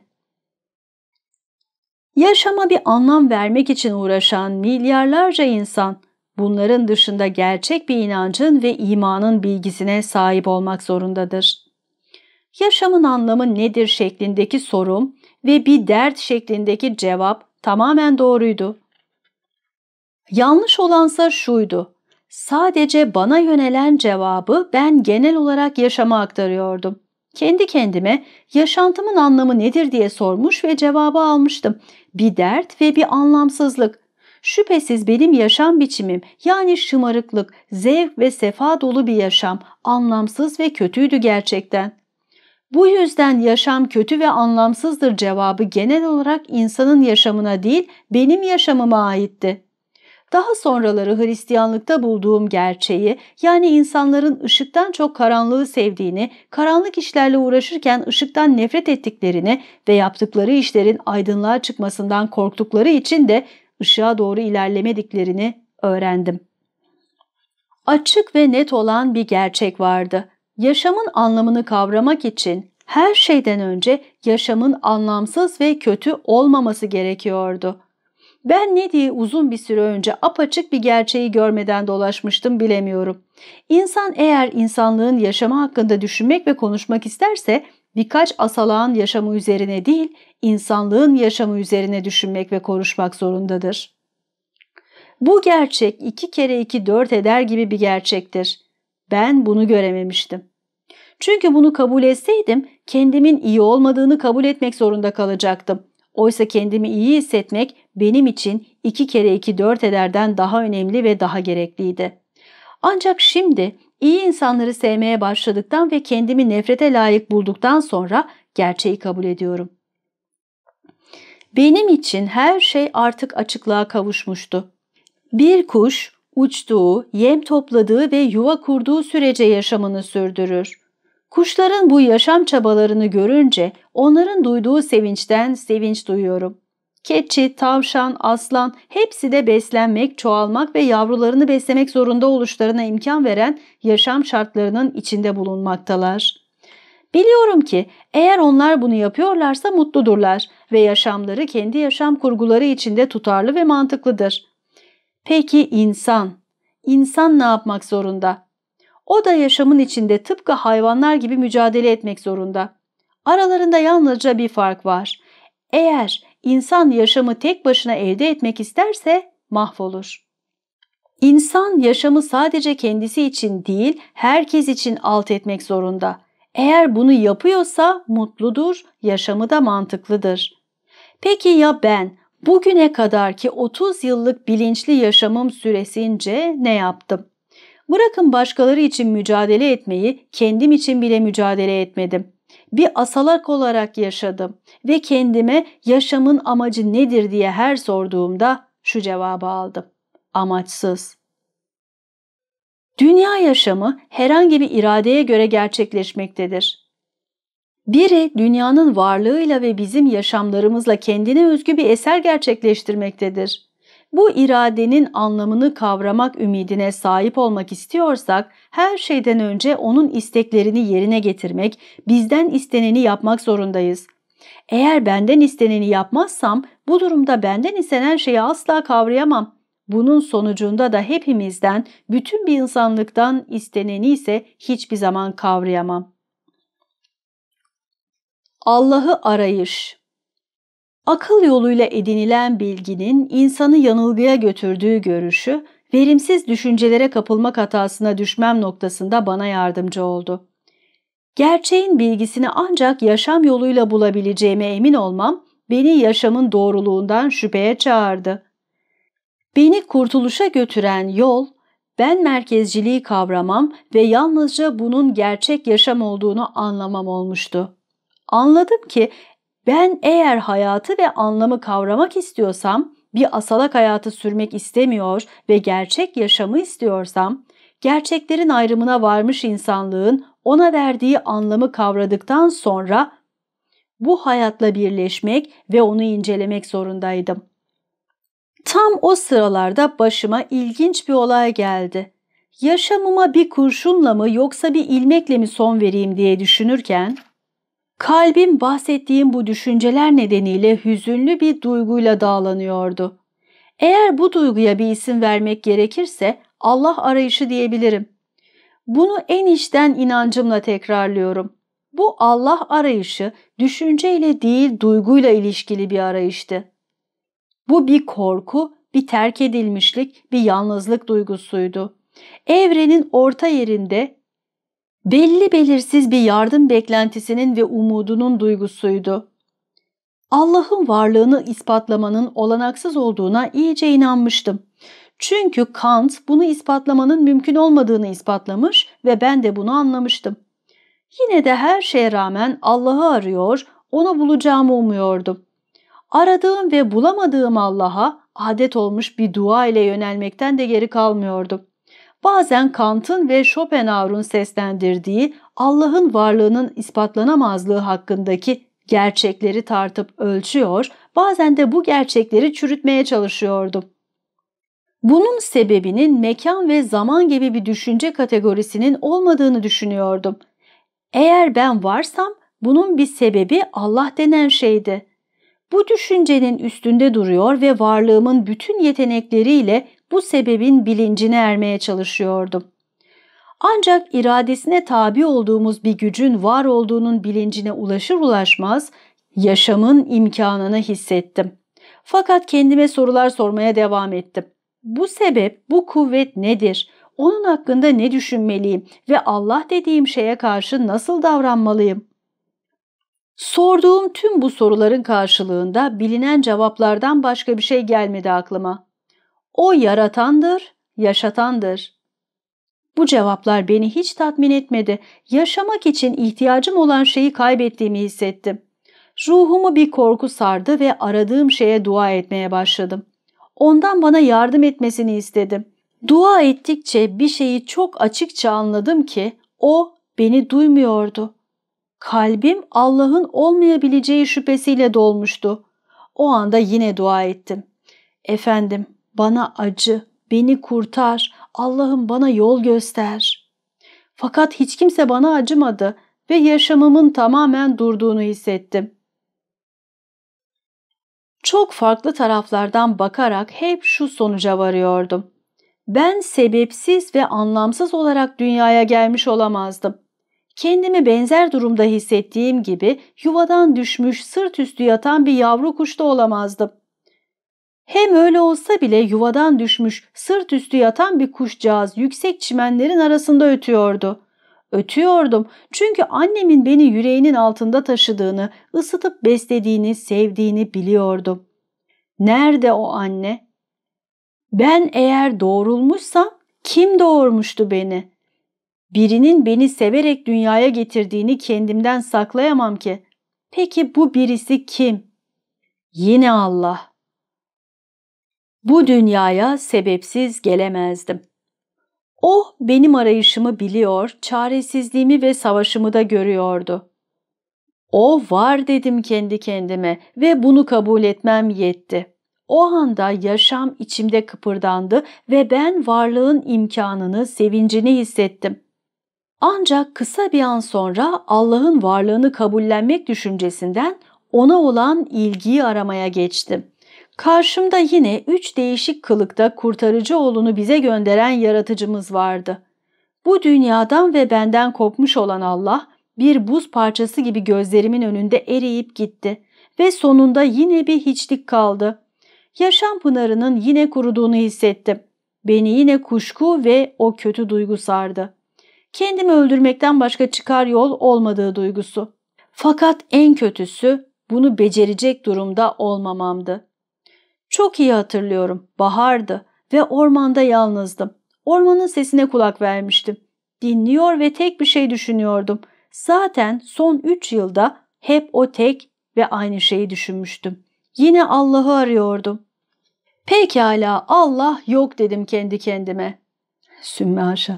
Yaşama bir anlam vermek için uğraşan milyarlarca insan, bunların dışında gerçek bir inancın ve imanın bilgisine sahip olmak zorundadır. Yaşamın anlamı nedir şeklindeki sorum ve bir dert şeklindeki cevap tamamen doğruydu. Yanlış olansa şuydu: sadece bana yönelen cevabı ben genel olarak yaşama aktarıyordum. Kendi kendime yaşantımın anlamı nedir diye sormuş ve cevabı almıştım. Bir dert ve bir anlamsızlık. Şüphesiz benim yaşam biçimim, yani şımarıklık, zevk ve sefa dolu bir yaşam, anlamsız ve kötüydü gerçekten. Bu yüzden yaşam kötü ve anlamsızdır cevabı genel olarak insanın yaşamına değil, benim yaşamıma aitti. Daha sonraları Hristiyanlıkta bulduğum gerçeği, yani insanların ışıktan çok karanlığı sevdiğini, karanlık işlerle uğraşırken ışıktan nefret ettiklerini ve yaptıkları işlerin aydınlığa çıkmasından korktukları için de ışığa doğru ilerlemediklerini öğrendim. Açık ve net olan bir gerçek vardı. Yaşamın anlamını kavramak için her şeyden önce yaşamın anlamsız ve kötü olmaması gerekiyordu. Ben ne diye uzun bir süre önce apaçık bir gerçeği görmeden dolaşmıştım bilemiyorum. İnsan eğer insanlığın yaşamı hakkında düşünmek ve konuşmak isterse birkaç asalağın yaşamı üzerine değil, insanlığın yaşamı üzerine düşünmek ve konuşmak zorundadır. Bu gerçek iki kere iki dört eder gibi bir gerçektir. Ben bunu görememiştim. Çünkü bunu kabul etseydim kendimin iyi olmadığını kabul etmek zorunda kalacaktım. Oysa kendimi iyi hissetmek benim için iki kere iki dört ederden daha önemli ve daha gerekliydi. Ancak şimdi iyi insanları sevmeye başladıktan ve kendimi nefrete layık bulduktan sonra gerçeği kabul ediyorum. Benim için her şey artık açıklığa kavuşmuştu. Bir kuş uçtuğu, yem topladığı ve yuva kurduğu sürece yaşamını sürdürür. Kuşların bu yaşam çabalarını görünce onların duyduğu sevinçten sevinç duyuyorum. Keçi, tavşan, aslan hepsi de beslenmek, çoğalmak ve yavrularını beslemek zorunda oluşlarına imkan veren yaşam şartlarının içinde bulunmaktalar. Biliyorum ki eğer onlar bunu yapıyorlarsa mutludurlar ve yaşamları kendi yaşam kurguları içinde tutarlı ve mantıklıdır. Peki insan? İnsan ne yapmak zorunda? O da yaşamın içinde tıpkı hayvanlar gibi mücadele etmek zorunda. Aralarında yalnızca bir fark var. Eğer insan yaşamı tek başına elde etmek isterse mahvolur. İnsan yaşamı sadece kendisi için değil, herkes için alt etmek zorunda. Eğer bunu yapıyorsa mutludur, yaşamı da mantıklıdır. Peki ya ben bugüne kadarki otuz yıllık bilinçli yaşamım süresince ne yaptım? Bırakın başkaları için mücadele etmeyi, kendim için bile mücadele etmedim. Bir asalak olarak yaşadım ve kendime yaşamın amacı nedir diye her sorduğumda şu cevabı aldım. Amaçsız. Dünya yaşamı herhangi bir iradeye göre gerçekleşmektedir. Biri dünyanın varlığıyla ve bizim yaşamlarımızla kendine özgü bir eser gerçekleştirmektedir. Bu iradenin anlamını kavramak ümidine sahip olmak istiyorsak, her şeyden önce onun isteklerini yerine getirmek, bizden isteneni yapmak zorundayız. Eğer benden isteneni yapmazsam, bu durumda benden istenen şeyi asla kavrayamam. Bunun sonucunda da hepimizden, bütün bir insanlıktan isteneni ise hiçbir zaman kavrayamam. Allah'ı arayış. Akıl yoluyla edinilen bilginin insanı yanılgıya götürdüğü görüşü, verimsiz düşüncelere kapılmak hatasına düşmem noktasında bana yardımcı oldu. Gerçeğin bilgisini ancak yaşam yoluyla bulabileceğime emin olmam, beni yaşamın doğruluğundan şüpheye çağırdı. Beni kurtuluşa götüren yol, ben merkezciliği kavramam ve yalnızca bunun gerçek yaşam olduğunu anlamam olmuştu. Anladım ki, ben eğer hayatı ve anlamı kavramak istiyorsam, bir asalak hayatı sürmek istemiyor ve gerçek yaşamı istiyorsam, gerçeklerin ayrımına varmış insanlığın ona verdiği anlamı kavradıktan sonra bu hayatla birleşmek ve onu incelemek zorundaydım. Tam o sıralarda başıma ilginç bir olay geldi. Yaşamıma bir kurşunla mı yoksa bir ilmekle mi son vereyim diye düşünürken, kalbim bahsettiğim bu düşünceler nedeniyle hüzünlü bir duyguyla dağlanıyordu. Eğer bu duyguya bir isim vermek gerekirse Allah arayışı diyebilirim. Bunu en içten inancımla tekrarlıyorum. Bu Allah arayışı düşünceyle değil duyguyla ilişkili bir arayıştı. Bu bir korku, bir terk edilmişlik, bir yalnızlık duygusuydu. Evrenin orta yerinde belli belirsiz bir yardım beklentisinin ve umudunun duygusuydu. Allah'ın varlığını ispatlamanın olanaksız olduğuna iyice inanmıştım. Çünkü Kant bunu ispatlamanın mümkün olmadığını ispatlamış ve ben de bunu anlamıştım. Yine de her şeye rağmen Allah'ı arıyor, onu bulacağımı umuyordum. Aradığım ve bulamadığım Allah'a adet olmuş bir dua ile yönelmekten de geri kalmıyordum. Bazen Kant'ın ve Schopenhauer'un seslendirdiği Allah'ın varlığının ispatlanamazlığı hakkındaki gerçekleri tartıp ölçüyor, bazen de bu gerçekleri çürütmeye çalışıyordum. Bunun sebebinin mekan ve zaman gibi bir düşünce kategorisinin olmadığını düşünüyordum. Eğer ben varsam bunun bir sebebi Allah denen şeydi. Bu düşüncenin üstünde duruyor ve varlığımın bütün yetenekleriyle bu sebebin bilincine ermeye çalışıyordum. Ancak iradesine tabi olduğumuz bir gücün var olduğunun bilincine ulaşır ulaşmaz yaşamın imkanını hissettim. Fakat kendime sorular sormaya devam ettim. Bu sebep, bu kuvvet nedir? Onun hakkında ne düşünmeliyim ve Allah dediğim şeye karşı nasıl davranmalıyım? Sorduğum tüm bu soruların karşılığında bilinen cevaplardan başka bir şey gelmedi aklıma. O yaratandır, yaşatandır. Bu cevaplar beni hiç tatmin etmedi. Yaşamak için ihtiyacım olan şeyi kaybettiğimi hissettim. Ruhumu bir korku sardı ve aradığım şeye dua etmeye başladım. Ondan bana yardım etmesini istedim. Dua ettikçe bir şeyi çok açıkça anladım ki o beni duymuyordu. Kalbim Allah'ın olmayabileceği şüphesiyle dolmuştu. O anda yine dua ettim. Efendim, bana acı, beni kurtar, Allah'ım bana yol göster. Fakat hiç kimse bana acımadı ve yaşamımın tamamen durduğunu hissettim. Çok farklı taraflardan bakarak hep şu sonuca varıyordum. Ben sebepsiz ve anlamsız olarak dünyaya gelmiş olamazdım. Kendimi benzer durumda hissettiğim gibi yuvadan düşmüş, sırt üstü yatan bir yavru kuş da olamazdım. Hem öyle olsa bile yuvadan düşmüş, sırt üstü yatan bir kuşcağız yüksek çimenlerin arasında ötüyordu. Ötüyordum çünkü annemin beni yüreğinin altında taşıdığını, ısıtıp beslediğini, sevdiğini biliyordum. Nerede o anne? Ben eğer doğrulmuşsam kim doğurmuştu beni? Birinin beni severek dünyaya getirdiğini kendimden saklayamam ki. Peki bu birisi kim? Yine Allah. Bu dünyaya sebepsiz gelemezdim. O benim arayışımı biliyor, çaresizliğimi ve savaşımı da görüyordu. O var dedim kendi kendime ve bunu kabul etmem yetti. O anda yaşam içimde kıpırdandı ve ben varlığın imkanını, sevincini hissettim. Ancak kısa bir an sonra Allah'ın varlığını kabullenmek düşüncesinden ona olan ilgiyi aramaya geçtim. Karşımda yine üç değişik kılıkta kurtarıcı oğlunu bize gönderen yaratıcımız vardı. Bu dünyadan ve benden kopmuş olan Allah bir buz parçası gibi gözlerimin önünde eriyip gitti ve sonunda yine bir hiçlik kaldı. Yaşam pınarının yine kuruduğunu hissettim. Beni yine kuşku ve o kötü duygu sardı. Kendimi öldürmekten başka çıkar yol olmadığı duygusu. Fakat en kötüsü bunu becerecek durumda olmamamdı. Çok iyi hatırlıyorum. Bahardı ve ormanda yalnızdım. Ormanın sesine kulak vermiştim. Dinliyor ve tek bir şey düşünüyordum. Zaten son üç yılda hep o tek ve aynı şeyi düşünmüştüm. Yine Allah'ı arıyordum. Pekala Allah yok dedim kendi kendime. Sümme haşa.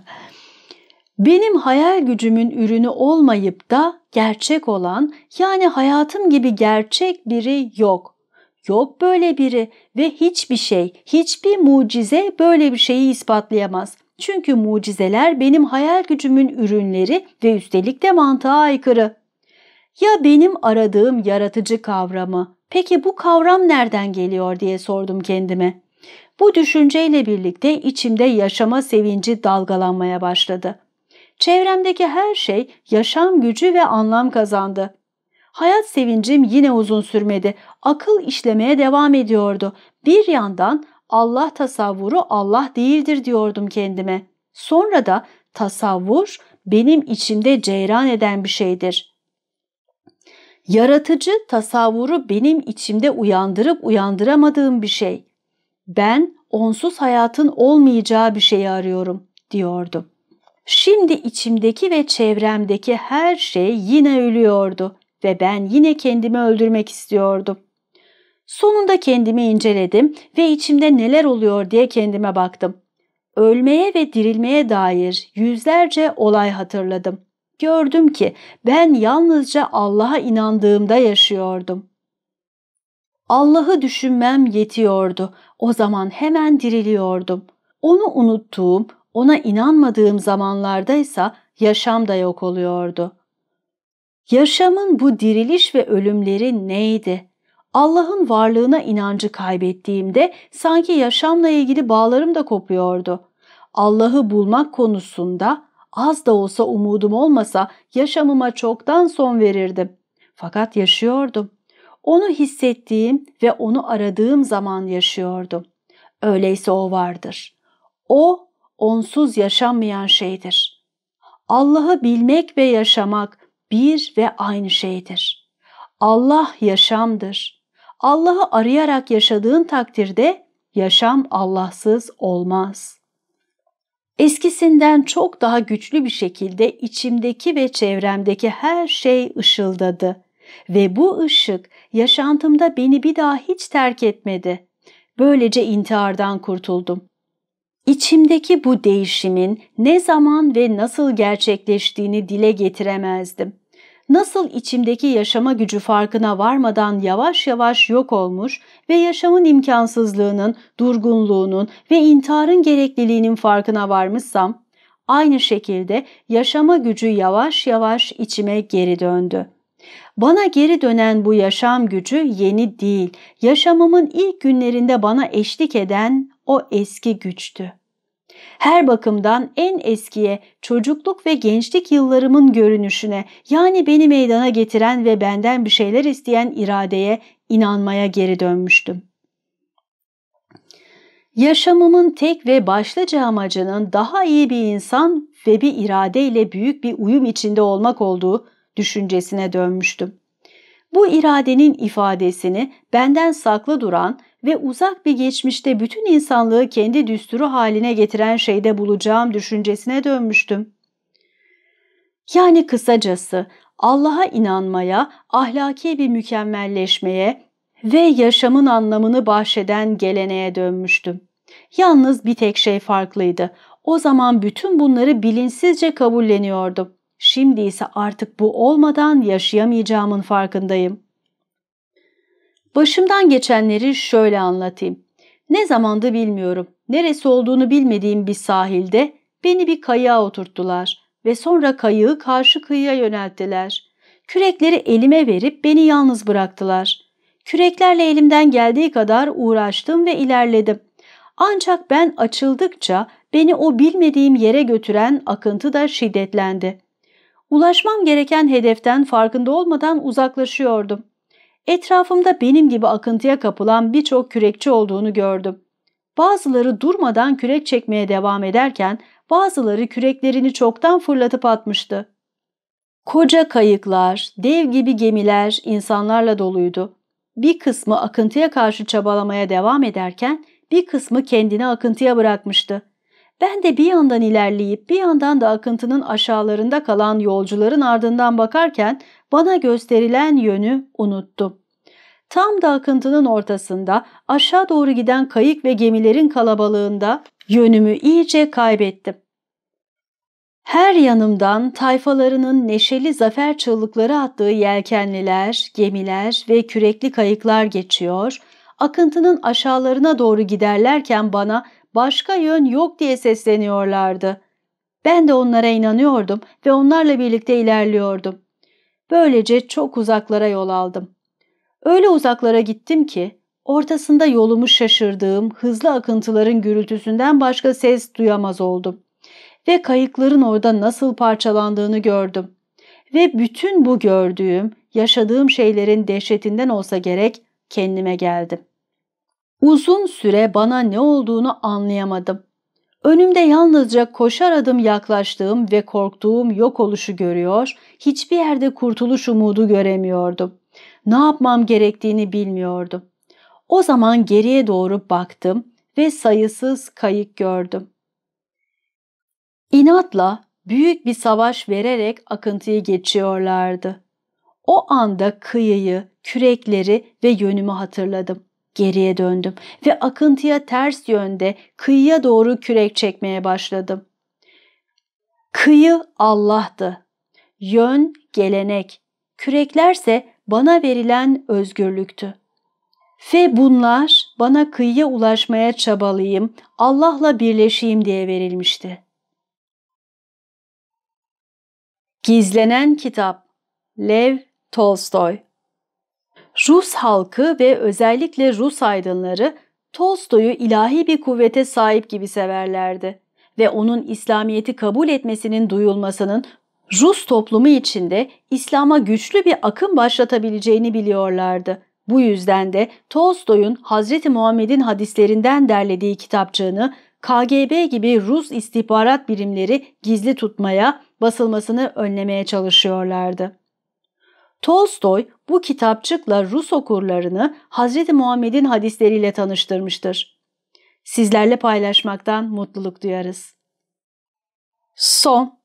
Benim hayal gücümün ürünü olmayıp da gerçek olan, yani hayatım gibi gerçek biri yok. Yok böyle biri ve hiçbir şey, hiçbir mucize böyle bir şeyi ispatlayamaz. Çünkü mucizeler benim hayal gücümün ürünleri ve üstelik de mantığa aykırı. Ya benim aradığım yaratıcı kavramı, peki bu kavram nereden geliyor diye sordum kendime. Bu düşünceyle birlikte içimde yaşama sevinci dalgalanmaya başladı. Çevremdeki her şey yaşam gücü ve anlam kazandı. Hayat sevincim yine uzun sürmedi. Akıl işlemeye devam ediyordu. Bir yandan Allah tasavvuru Allah değildir diyordum kendime. Sonra da tasavvur benim içimde ceyran eden bir şeydir. Yaratıcı tasavvuru benim içimde uyandırıp uyandıramadığım bir şey. Ben onsuz hayatın olmayacağı bir şeyi arıyorum diyordum. Şimdi içimdeki ve çevremdeki her şey yine ölüyordu ve ben yine kendimi öldürmek istiyordum. Sonunda kendimi inceledim ve içimde neler oluyor diye kendime baktım. Ölmeye ve dirilmeye dair yüzlerce olay hatırladım. Gördüm ki ben yalnızca Allah'a inandığımda yaşıyordum. Allah'ı düşünmem yetiyordu. O zaman hemen diriliyordum. Onu unuttuğum, ona inanmadığım zamanlardaysa yaşam da yok oluyordu. Yaşamın bu diriliş ve ölümleri neydi? Allah'ın varlığına inancı kaybettiğimde sanki yaşamla ilgili bağlarım da kopuyordu. Allah'ı bulmak konusunda az da olsa umudum olmasa yaşamıma çoktan son verirdim. Fakat yaşıyordum. Onu hissettiğim ve onu aradığım zaman yaşıyordum. Öyleyse o vardır. O, onsuz yaşanmayan şeydir. Allah'ı bilmek ve yaşamak bir ve aynı şeydir. Allah yaşamdır. Allah'ı arayarak yaşadığın takdirde yaşam Allahsız olmaz. Eskisinden çok daha güçlü bir şekilde içimdeki ve çevremdeki her şey ışıldadı ve bu ışık yaşantımda beni bir daha hiç terk etmedi. Böylece intihardan kurtuldum. İçimdeki bu değişimin ne zaman ve nasıl gerçekleştiğini dile getiremezdim. Nasıl içimdeki yaşama gücü farkına varmadan yavaş yavaş yok olmuş ve yaşamın imkansızlığının, durgunluğunun ve intiharın gerekliliğinin farkına varmışsam, aynı şekilde yaşama gücü yavaş yavaş içime geri döndü. Bana geri dönen bu yaşam gücü yeni değil, yaşamımın ilk günlerinde bana eşlik eden o eski güçtü. Her bakımdan en eskiye, çocukluk ve gençlik yıllarımın görünüşüne, yani beni meydana getiren ve benden bir şeyler isteyen iradeye inanmaya geri dönmüştüm. Yaşamımın tek ve başlıca amacının daha iyi bir insan ve bir iradeyle büyük bir uyum içinde olmak olduğu düşüncesine dönmüştüm. Bu iradenin ifadesini benden saklı duran ve uzak bir geçmişte bütün insanlığı kendi düsturu haline getiren şeyde bulacağım düşüncesine dönmüştüm. Yani kısacası Allah'a inanmaya, ahlaki bir mükemmelleşmeye ve yaşamın anlamını bahşeden geleneğe dönmüştüm. Yalnız bir tek şey farklıydı. O zaman bütün bunları bilinçsizce kabulleniyordum. Şimdi ise artık bu olmadan yaşayamayacağımın farkındayım. Başımdan geçenleri şöyle anlatayım. Ne zamandı bilmiyorum. Neresi olduğunu bilmediğim bir sahilde beni bir kayığa oturttular ve sonra kayığı karşı kıyıya yönelttiler. Kürekleri elime verip beni yalnız bıraktılar. Küreklerle elimden geldiği kadar uğraştım ve ilerledim. Ancak ben açıldıkça beni o bilmediğim yere götüren akıntı da şiddetlendi. Ulaşmam gereken hedeften farkında olmadan uzaklaşıyordum. Etrafımda benim gibi akıntıya kapılan birçok kürekçi olduğunu gördüm. Bazıları durmadan kürek çekmeye devam ederken bazıları küreklerini çoktan fırlatıp atmıştı. Koca kayıklar, dev gibi gemiler insanlarla doluydu. Bir kısmı akıntıya karşı çabalamaya devam ederken bir kısmı kendini akıntıya bırakmıştı. Ben de bir yandan ilerleyip bir yandan da akıntının aşağılarında kalan yolcuların ardından bakarken bana gösterilen yönü unuttum. Tam da akıntının ortasında aşağı doğru giden kayık ve gemilerin kalabalığında yönümü iyice kaybettim. Her yanımdan tayfalarının neşeli zafer çığlıkları attığı yelkenliler, gemiler ve kürekli kayıklar geçiyor, akıntının aşağılarına doğru giderlerken bana başka yön yok diye sesleniyorlardı. Ben de onlara inanıyordum ve onlarla birlikte ilerliyordum. Böylece çok uzaklara yol aldım. Öyle uzaklara gittim ki ortasında yolumu şaşırdığım hızlı akıntıların gürültüsünden başka ses duyamaz oldum. Ve kayıkların orada nasıl parçalandığını gördüm. Ve bütün bu gördüğüm, yaşadığım şeylerin dehşetinden olsa gerek kendime geldim. Uzun süre bana ne olduğunu anlayamadım. Önümde yalnızca koşar adım yaklaştığım ve korktuğum yok oluşu görüyor, hiçbir yerde kurtuluş umudu göremiyordum. Ne yapmam gerektiğini bilmiyordum. O zaman geriye doğru baktım ve sayısız kayık gördüm. İnatla büyük bir savaş vererek akıntıyı geçiyorlardı. O anda kıyıyı, kürekleri ve yönümü hatırladım. Geriye döndüm ve akıntıya ters yönde kıyıya doğru kürek çekmeye başladım. Kıyı Allah'tı. Yön gelenek, küreklerse bana verilen özgürlüktü. Ve bunlar bana kıyıya ulaşmaya çabalayayım, Allah'la birleşeyim diye verilmişti. Gizlenen Kitap Lev Tolstoy. Rus halkı ve özellikle Rus aydınları Tolstoy'u ilahi bir kuvvete sahip gibi severlerdi ve onun İslamiyet'i kabul etmesinin duyulmasının Rus toplumu içinde İslam'a güçlü bir akım başlatabileceğini biliyorlardı. Bu yüzden de Tolstoy'un Hazreti Muhammed'in hadislerinden derlediği kitapçığını K G B gibi Rus istihbarat birimleri gizli tutmaya, basılmasını önlemeye çalışıyorlardı. Tolstoy bu kitapçıkla Rus okurlarını Hazreti Muhammed'in hadisleriyle tanıştırmıştır. Sizlerle paylaşmaktan mutluluk duyarız. Son